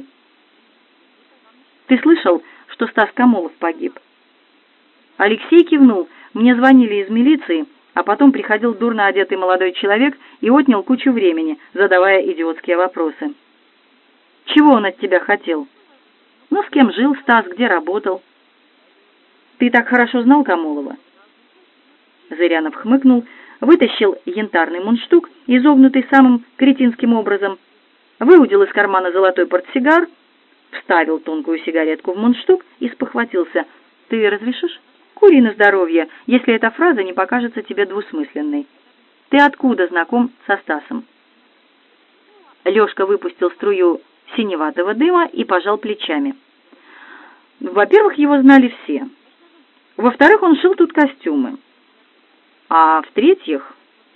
«Ты слышал, что Стас Камолов погиб?» Алексей кивнул. Мне звонили из милиции, а потом приходил дурно одетый молодой человек и отнял кучу времени, задавая идиотские вопросы. «Чего он от тебя хотел?» «Ну, с кем жил Стас, где работал?» «Ты так хорошо знал Камолова?» Зырянов хмыкнул, вытащил янтарный мундштук, изогнутый самым кретинским образом, выудил из кармана золотой портсигар, вставил тонкую сигаретку в мундштук и спохватился. «Ты разрешишь? Кури на здоровье, если эта фраза не покажется тебе двусмысленной. Ты откуда знаком со Стасом?» Лёшка выпустил струю синеватого дыма и пожал плечами. «Во-первых, его знали все. Во-вторых, он шил тут костюмы. А в-третьих,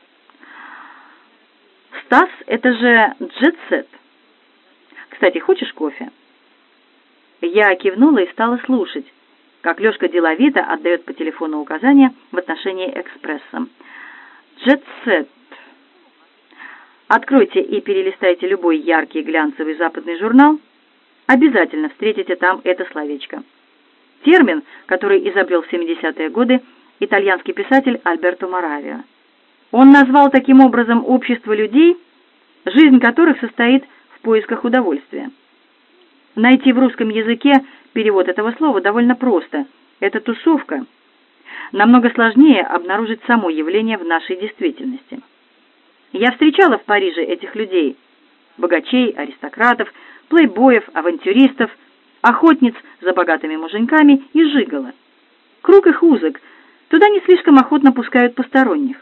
Стас — это же джет-сет. Кстати, хочешь кофе?» Я кивнула и стала слушать, как Лёшка деловито отдает по телефону указания в отношении экспресса. «Джет-сет. Откройте и перелистайте любой яркий глянцевый западный журнал, обязательно встретите там это словечко. Термин, который изобрел в 70-е годы итальянский писатель Альберто Моравиа. Он назвал таким образом общество людей, жизнь которых состоит в поисках удовольствия. Найти в русском языке перевод этого слова довольно просто. Это тусовка. Намного сложнее обнаружить само явление в нашей действительности. Я встречала в Париже этих людей, богачей, аристократов, плейбоев, авантюристов, охотниц за богатыми муженьками и жиголо. Круг их узок, туда не слишком охотно пускают посторонних.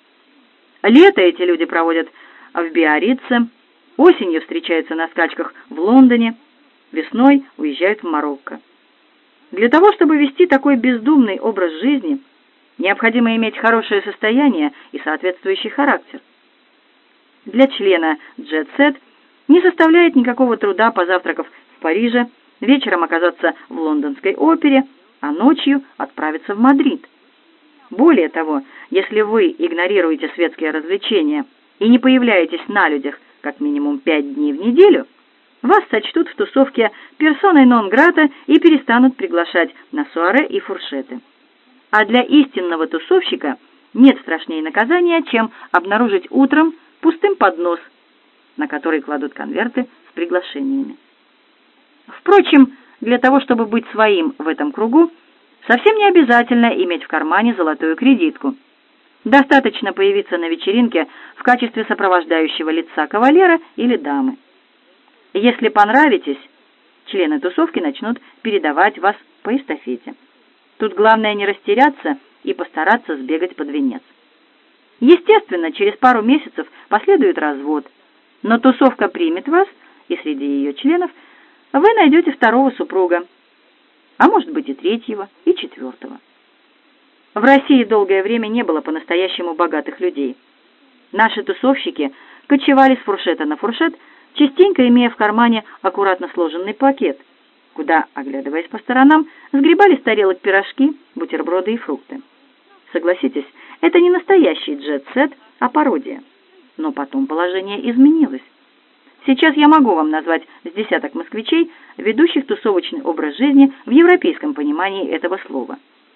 Лето эти люди проводят в Биаррице, осенью встречаются на скачках в Лондоне, весной уезжают в Марокко. Для того, чтобы вести такой бездумный образ жизни, необходимо иметь хорошее состояние и соответствующий характер. Для члена Jet Set не составляет никакого труда, позавтракав в Париже, вечером оказаться в лондонской опере, а ночью отправиться в Мадрид. Более того, если вы игнорируете светские развлечения и не появляетесь на людях как минимум 5 дней в неделю, вас сочтут в тусовке персоной нон-грата и перестанут приглашать на суаре и фуршеты. А для истинного тусовщика нет страшнее наказания, чем обнаружить утром пустым поднос, на который кладут конверты с приглашениями. Впрочем, для того, чтобы быть своим в этом кругу, совсем не обязательно иметь в кармане золотую кредитку. Достаточно появиться на вечеринке в качестве сопровождающего лица кавалера или дамы. Если понравитесь, члены тусовки начнут передавать вас по эстафете. Тут главное не растеряться и постараться сбегать под венец. Естественно, через пару месяцев последует развод, но тусовка примет вас, и среди ее членов вы найдете второго супруга, а может быть и третьего, и четвертого. В России долгое время не было по-настоящему богатых людей. Наши тусовщики кочевали с фуршета на фуршет, частенько имея в кармане аккуратно сложенный пакет, куда, оглядываясь по сторонам, сгребали с тарелок пирожки, бутерброды и фрукты. Согласитесь, это не настоящий джет-сет, а пародия. Но потом положение изменилось. Сейчас я могу вам назвать с десяток москвичей, ведущих тусовочный образ жизни в европейском понимании этого слова.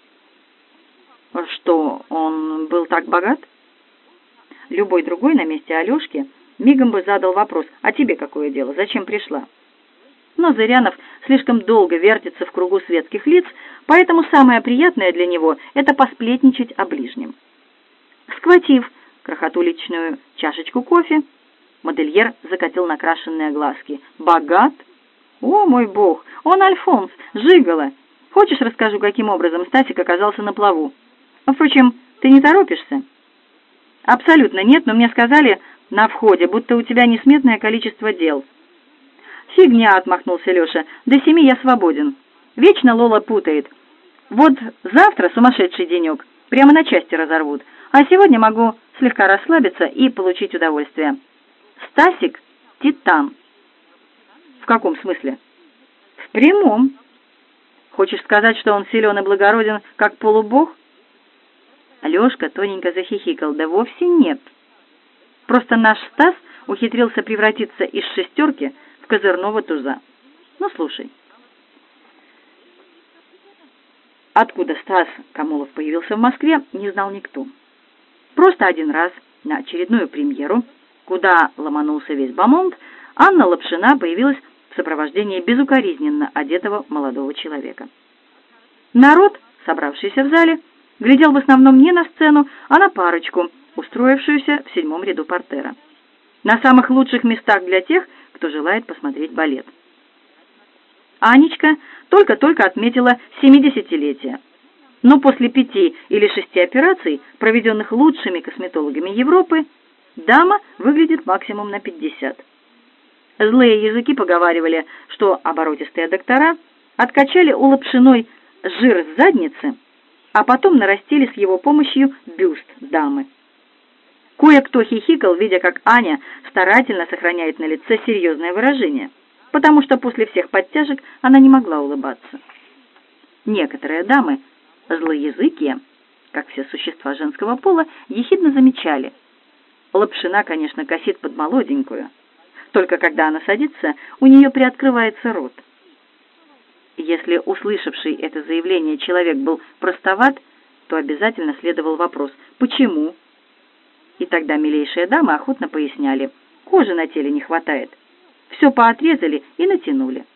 Что, он был так богат? Любой другой на месте Алешки мигом бы задал вопрос: а тебе какое дело, зачем пришла? Но Зырянов слишком долго вертится в кругу светских лиц, поэтому самое приятное для него – это посплетничать о ближнем. Схватив крохотуличную чашечку кофе, модельер закатил накрашенные глазки. «Богат? О, мой бог! Он Альфонс, жиголо! Хочешь, расскажу, каким образом Стасик оказался на плаву? Впрочем, ты не торопишься?» «Абсолютно нет, но мне сказали на входе, будто у тебя несметное количество дел». «Фигня», — отмахнулся Леша, — «до 7 я свободен. Вечно Лола путает. Вот завтра сумасшедший денек, прямо на части разорвут, а сегодня могу слегка расслабиться и получить удовольствие. Стасик — титан». «В каком смысле?» «В прямом. Хочешь сказать, что он силен и благороден, как полубог?» Лешка тоненько захихикал. «Да вовсе нет. Просто наш Стас ухитрился превратиться из шестерки в козырного туза. Ну, слушай». Откуда Стас Камолов появился в Москве, не знал никто. Просто один раз на очередную премьеру, куда ломанулся весь бомонд, Анна Лапшина появилась в сопровождении безукоризненно одетого молодого человека. Народ, собравшийся в зале, глядел в основном не на сцену, а на парочку, устроившуюся в 7-м ряду портера. На самых лучших местах для тех, кто желает посмотреть балет. Анечка только-только отметила 70-летие. Но после 5 или 6 операций, проведенных лучшими косметологами Европы, дама выглядит максимум на 50. Злые языки поговаривали, что оборотистые доктора откачали у Лапшиной жир с задницы, а потом нарастили с его помощью бюст дамы. Кое-кто хихикал, видя, как Аня старательно сохраняет на лице серьезное выражение, потому что после всех подтяжек она не могла улыбаться. Некоторые дамы, злоязыкие, как все существа женского пола, ехидно замечали: Лапшина, конечно, косит под молоденькую. Только когда она садится, у нее приоткрывается рот. Если услышавший это заявление человек был простоват, то обязательно следовал вопрос «почему?». И тогда милейшие дамы охотно поясняли: кожи на теле не хватает. Все поотрезали и натянули.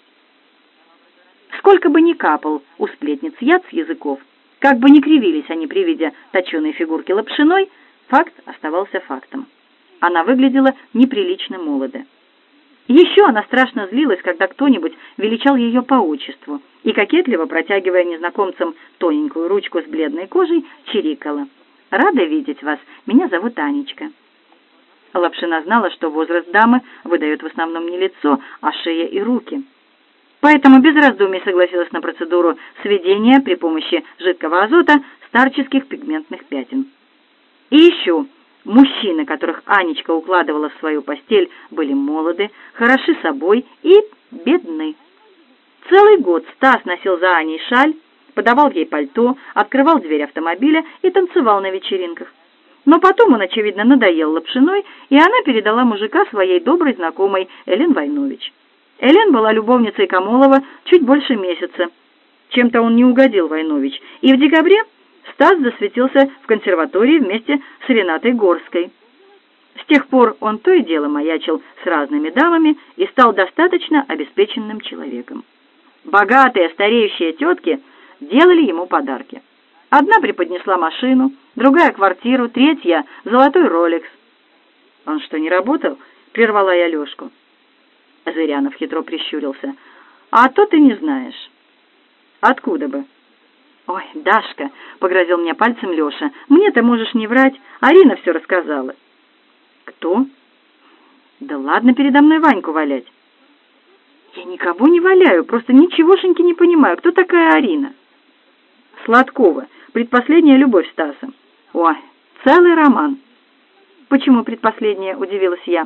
Сколько бы ни капал у сплетниц яд с языков, как бы ни кривились они при виде точеной фигурки Лапшиной, факт оставался фактом. Она выглядела неприлично молодо. Еще она страшно злилась, когда кто-нибудь величал ее по отчеству и, кокетливо протягивая незнакомцам тоненькую ручку с бледной кожей, чирикала: «Рада видеть вас, меня зовут Анечка». Лапшина знала, что возраст дамы выдает в основном не лицо, а шея и руки. Поэтому без раздумий согласилась на процедуру сведения при помощи жидкого азота старческих пигментных пятен. И еще, мужчины, которых Анечка укладывала в свою постель, были молоды, хороши собой и бедны. Целый год Стас носил за Аней шаль, подавал ей пальто, открывал дверь автомобиля и танцевал на вечеринках. Но потом он, очевидно, надоел Лапшиной, и она передала мужика своей доброй знакомой Элен Войнович. Элен была любовницей Камолова чуть больше месяца. Чем-то он не угодил Войнович, и в декабре Стас засветился в консерватории вместе с Ренатой Горской. С тех пор он то и дело маячил с разными дамами и стал достаточно обеспеченным человеком. Богатые стареющие тетки делали ему подарки. Одна преподнесла машину, другая — квартиру, третья — золотой роликс. «Он что, не работал?» — прервала я Лешку. Зырянов хитро прищурился. «А то ты не знаешь». «Откуда бы?» «Ой, Дашка», — погрозил мне пальцем Леша, — «мне-то можешь не врать, Арина все рассказала». «Кто?» «Да ладно передо мной Ваньку валять». «Я никого не валяю, просто ничегошеньки не понимаю, кто такая Арина?» «Сладкова, предпоследняя любовь Стаса». «Ой, целый роман». «Почему предпоследняя?» — удивилась я.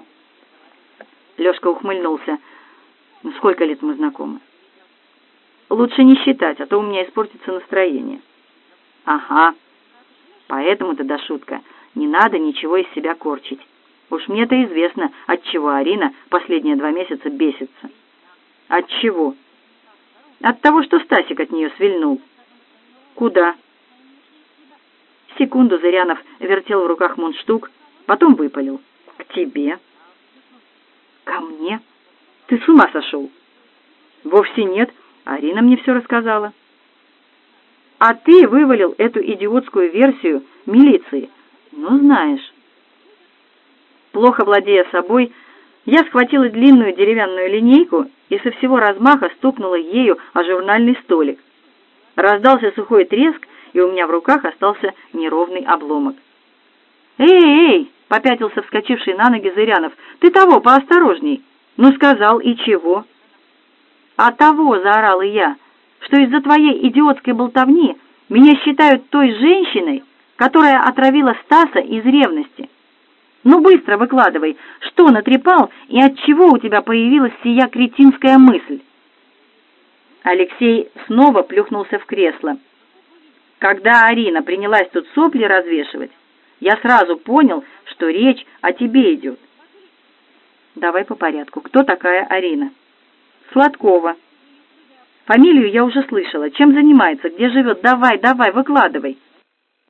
Лешка ухмыльнулся. «Ну, сколько лет мы знакомы?» «Лучше не считать, а то у меня испортится настроение». «Ага, поэтому-то, да шутка, не надо ничего из себя корчить. Уж мне-то известно, отчего Арина последние 2 месяца бесится». «Отчего?» «От того, что Стасик от нее свильнул». «Куда?» Секунду Зырянов вертел в руках мундштук, потом выпалил. «К тебе». «Ко мне? Ты с ума сошел?» «Вовсе нет, Арина мне все рассказала». «А ты вывалил эту идиотскую версию милиции. Ну, знаешь». Плохо владея собой, я схватила длинную деревянную линейку и со всего размаха стукнула ею о журнальный столик. Раздался сухой треск, и у меня в руках остался неровный обломок. «Эй!» — попятился вскочивший на ноги Зырянов. «Ты того, поосторожней!» «Ну, сказал, и чего?» «А того!» — заорала я, «что из-за твоей идиотской болтовни меня считают той женщиной, которая отравила Стаса из ревности. Ну, быстро выкладывай, что натрепал и от чего у тебя появилась сия кретинская мысль?» Алексей снова плюхнулся в кресло. «Когда Арина принялась тут сопли развешивать, я сразу понял, что речь о тебе идет». «Давай по порядку. Кто такая Арина?» «Сладкова». «Фамилию я уже слышала. Чем занимается? Где живет? Давай, выкладывай».